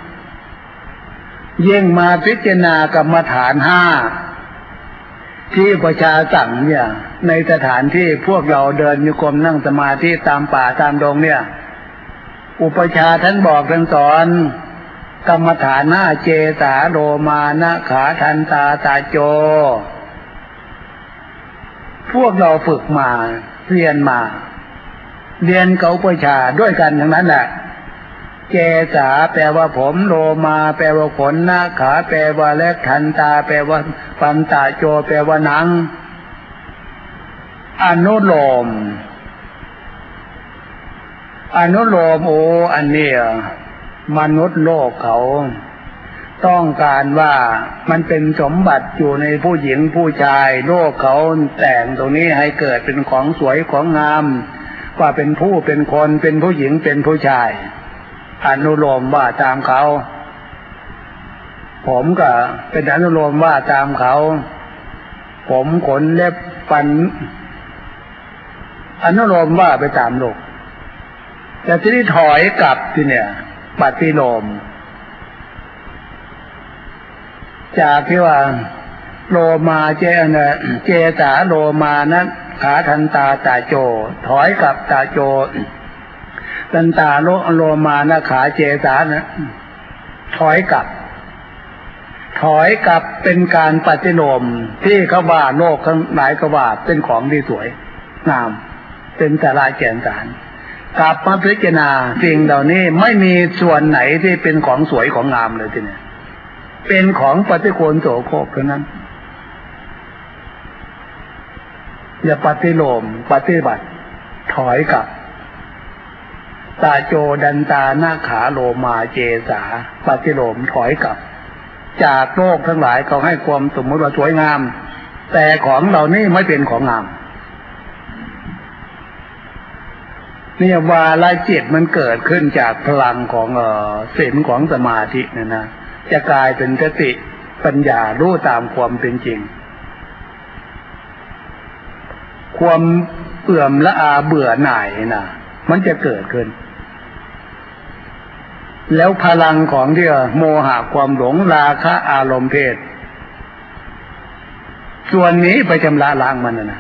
Speaker 2: ยิ่งมาพิจารณากรรมฐานห้าที่ประชาสั่งเนี่ยในสถานที่พวกเราเดินโยกมนั่งสมาธิตามป่าตามดงเนี่ยอุปชาท่านบอกท่านสอนกรรมฐานาเจสาโลมานะขาทันตาตาโจพวกเราฝึกมาเรียนมาเรียนเกาปชาด้วยกันทั้งนั้นแหละเจสาแปลว่าผมโลมาแปลว่าขนนาขาแปลว่าเล็บทันตาแปลว่าปันตาโจแปลว่าหนังอนุโลมอนุโลมโออันนี้มนุษย์โลกเขาต้องการว่ามันเป็นสมบัติอยู่ในผู้หญิงผู้ชายโลกเขาแต่งตรงนี้ให้เกิดเป็นของสวยของงามว่าเป็นผู้เป็นคนเป็นผู้หญิงเป็นผู้ชายอนุโลมว่าตามเขาผมก็เป็นอนุโลมว่าตามเขาผมขนเล็บฟันอนุโลมว่าไปตามโลกแต่ที่นี่ถอยกลับที่เนี่ยปฏิโลมจากที่ว่าโลมาเจนะเจสาโลมานะขาทันตาตาโจถอยกลับตาโจทันตาโลโลมานะขาเจสานะถอยกลับถอยกลับเป็นการปฏิโลมที่เขาว่าโลกทั้งหลายก็ว่าเป็นของที่สวยงามเป็นสาระแก่นสารกลับมาพิจารณาสิ่งเหล่านี้ไม่มีส่วนไหนที่เป็นของสวยของงามเลยทีนี้เป็นของปฏิโกณโสโครกเท่านั้นอย่าปฏิโลมปฏิบัติถอยกลับตาโจดันตาหน้าขาโลมาเจสาปฏิโลมถอยกลับจากโลกทั้งหลายเขาให้ความสมมติว่าสวยงามแต่ของเหล่านี้ไม่เป็นของงามเนี่ยวาระจิตมันเกิดขึ้นจากพลังของเอ่อศีลของสมาธิเนี่ยนะจะกลายเป็นสติปัญญารู้ตามความเป็นจริงความเอื่อมละอาเบื่อหน่ายนะมันจะเกิดขึ้นแล้วพลังของที่โมหะความหลงราคะอารมณ์เพศส่วนนี้ไปชำระล้างมันนะ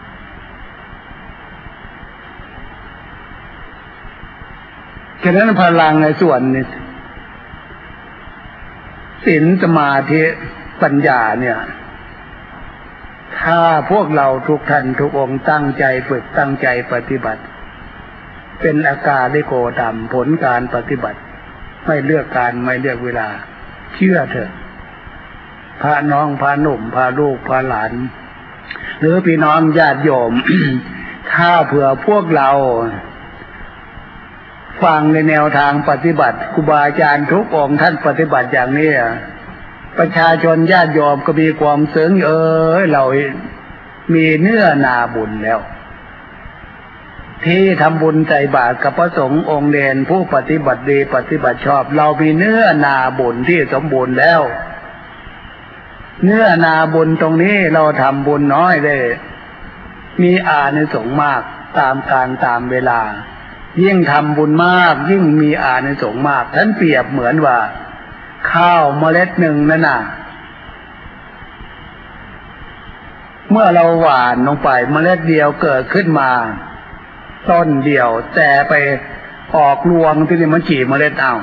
Speaker 2: ฉะนั้นพลังในส่วนนี้ศีลสมาธิปัญญาเนี่ยถ้าพวกเราทุกท่านทุกองค์ตั้งใจฝึกตั้งใจปฏิบัติเป็นอาการลิโกธรรมผลการปฏิบัติไม่เลือกการไม่เลือกเวลาเชื่อเถอะพาน้องพาหนุ่มพาลูกพาหลานหรือพี่น้องญาติโยม ถ้าเผื่อพวกเราฟังในแนวทางปฏิบัติครูบาอาจารย์ทุกองค์ท่านปฏิบัติอย่างนี้ประชาชนญาติโยมก็มีความซึ้งเออเรามีเนื้อนาบุญแล้วที่ทำบุญใส่บาตรกับพระสงฆ์องค์เด่นผู้ปฏิบัติดีปฏิบัติชอบเรามีเนื้อนาบุญที่สมบูรณ์แล้วเนื้อนาบุญตรงนี้เราทำบุญน้อยได้มีอานิสงส์มากตามการตามเวลายิ่งทำบุญมากยิ่งมีอานิสงส์มากท่านเปรียบเหมือนว่าข้าวเมล็ดหนึ่งนั่นน่ะเมื่อเราหว่านลงไปเมล็ดเดียวเกิดขึ้นมาต้นเดียวแต่ไปออกรวงที่นี่มันกี่เมล็ดเอา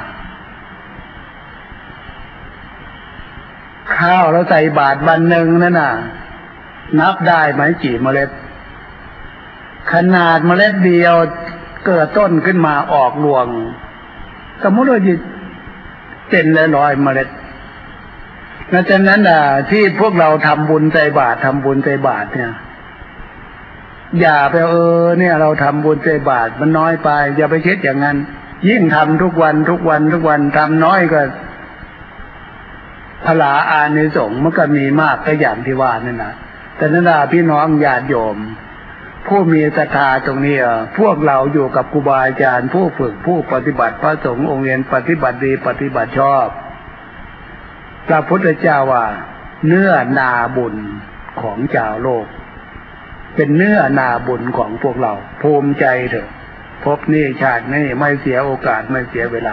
Speaker 2: ข้าวเราใส่บาตรวันหนึ่งนั่นน่ะนับได้ไหมกี่เมล็ดขนาดเมล็ดเดียวเกิดต้นขึ้นมาออกรวงสมมติว่าจะเป็นร้อยเมล็ดดังนั้นอ่ะที่พวกเราทำบุญใส่บาตรทำบุญใส่บาตรเนี่ยอย่าไปเออเนี่ยเราทำบุญใส่บาตรมันน้อยไปอย่าไปคิดอย่างนั้นยิ่งทำทุกวันทุกวันทุกวันทำน้อยก็พลาอานิสงส์มันก็มีมากก็อย่างที่ว่านั่นนะแต่นั้นล่ะพี่น้องญาติโยมผู้มีศรัทธาตรงนี้พวกเราอยู่กับครูบาอาจารย์ผู้ฝึกผู้ปฏิบัติพระสงฆ์องค์เรียนปฏิบัติดีปฏิบัติชอบพระพุทธเจ้าว่าเนื้อนาบุญของชาวโลกเป็นเนื้อนาบุญของพวกเราภูมิใจเถอะพบนี่ชาตินี้ไม่เสียโอกาสไม่เสียเวลา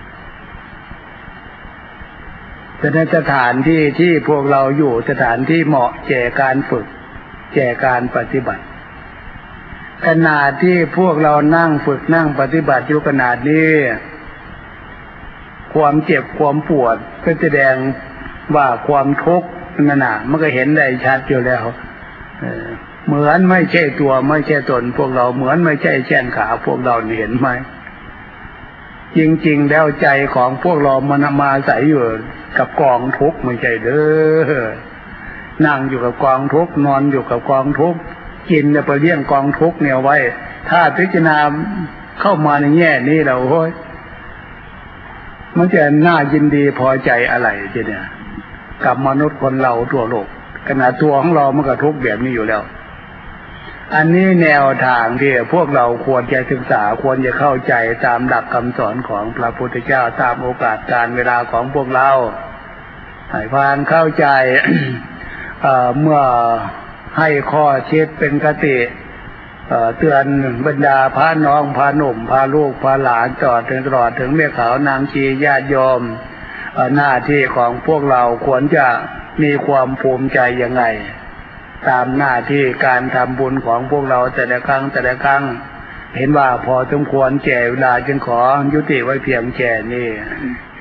Speaker 2: แต่ในสถานที่ที่พวกเราอยู่สถานที่เหมาะแก่การฝึกแก่การปฏิบัติขนาดที่พวกเรานั่งฝึกนั่งปฏิบัติอยู่ขนาดนี้คความเจ็บความปวดก็แสดงว่าความทุกข์นั่นน่ะมันก็เห็นได้ชัดอยู่แล้วเหมือนไม่ใช่ตัวไม่ใช่ตนพวกเราเหมือนไม่ใช่แข้งขาพวกเราเห็นไหมจริงๆแล้วใจของพวกเรามันมาอาศัยอยู่กับกองทุกข์ไม่ใช่เด้อนั่งอยู่กับกองทุกข์นอนอยู่กับกองทุกข์กินเนี่ยไปเลี้ยงกองทุกข์เนี่ยไว้ถ้าพิจารณาเข้ามาในแง่นี้เราโอ้ยมันจะน่ายินดีพอใจอะไรทีเนี่ยกับมนุษย์คนเราทั่วโลกขณะตัวของเรามันก็ทุกข์แบบนี้อยู่แล้วอันนี้แนวทางที่พวกเราควรจะศึกษาควรจะเข้าใจตามหลักคำสอนของพระพุทธเจ้าตามโอกาสการเวลาของพวกเราให้พานเข้าใจ เ, เมื่อให้ข้อคิดเป็นคติเตือนบรรดาพระน้องพระหนุ่มพระลูกพระหลานต่อถึงตลอดถึงแม่ขาวนางชีญาติโยมหน้าที่ของพวกเราควรจะมีความภูมิใจยังไงตามหน้าที่การทำบุญของพวกเราแต่ละครั้งแต่ละครั้งเห็นว่าพอสมควรแก่เวลาจึงขอยุติไว้เพียงแค่นี้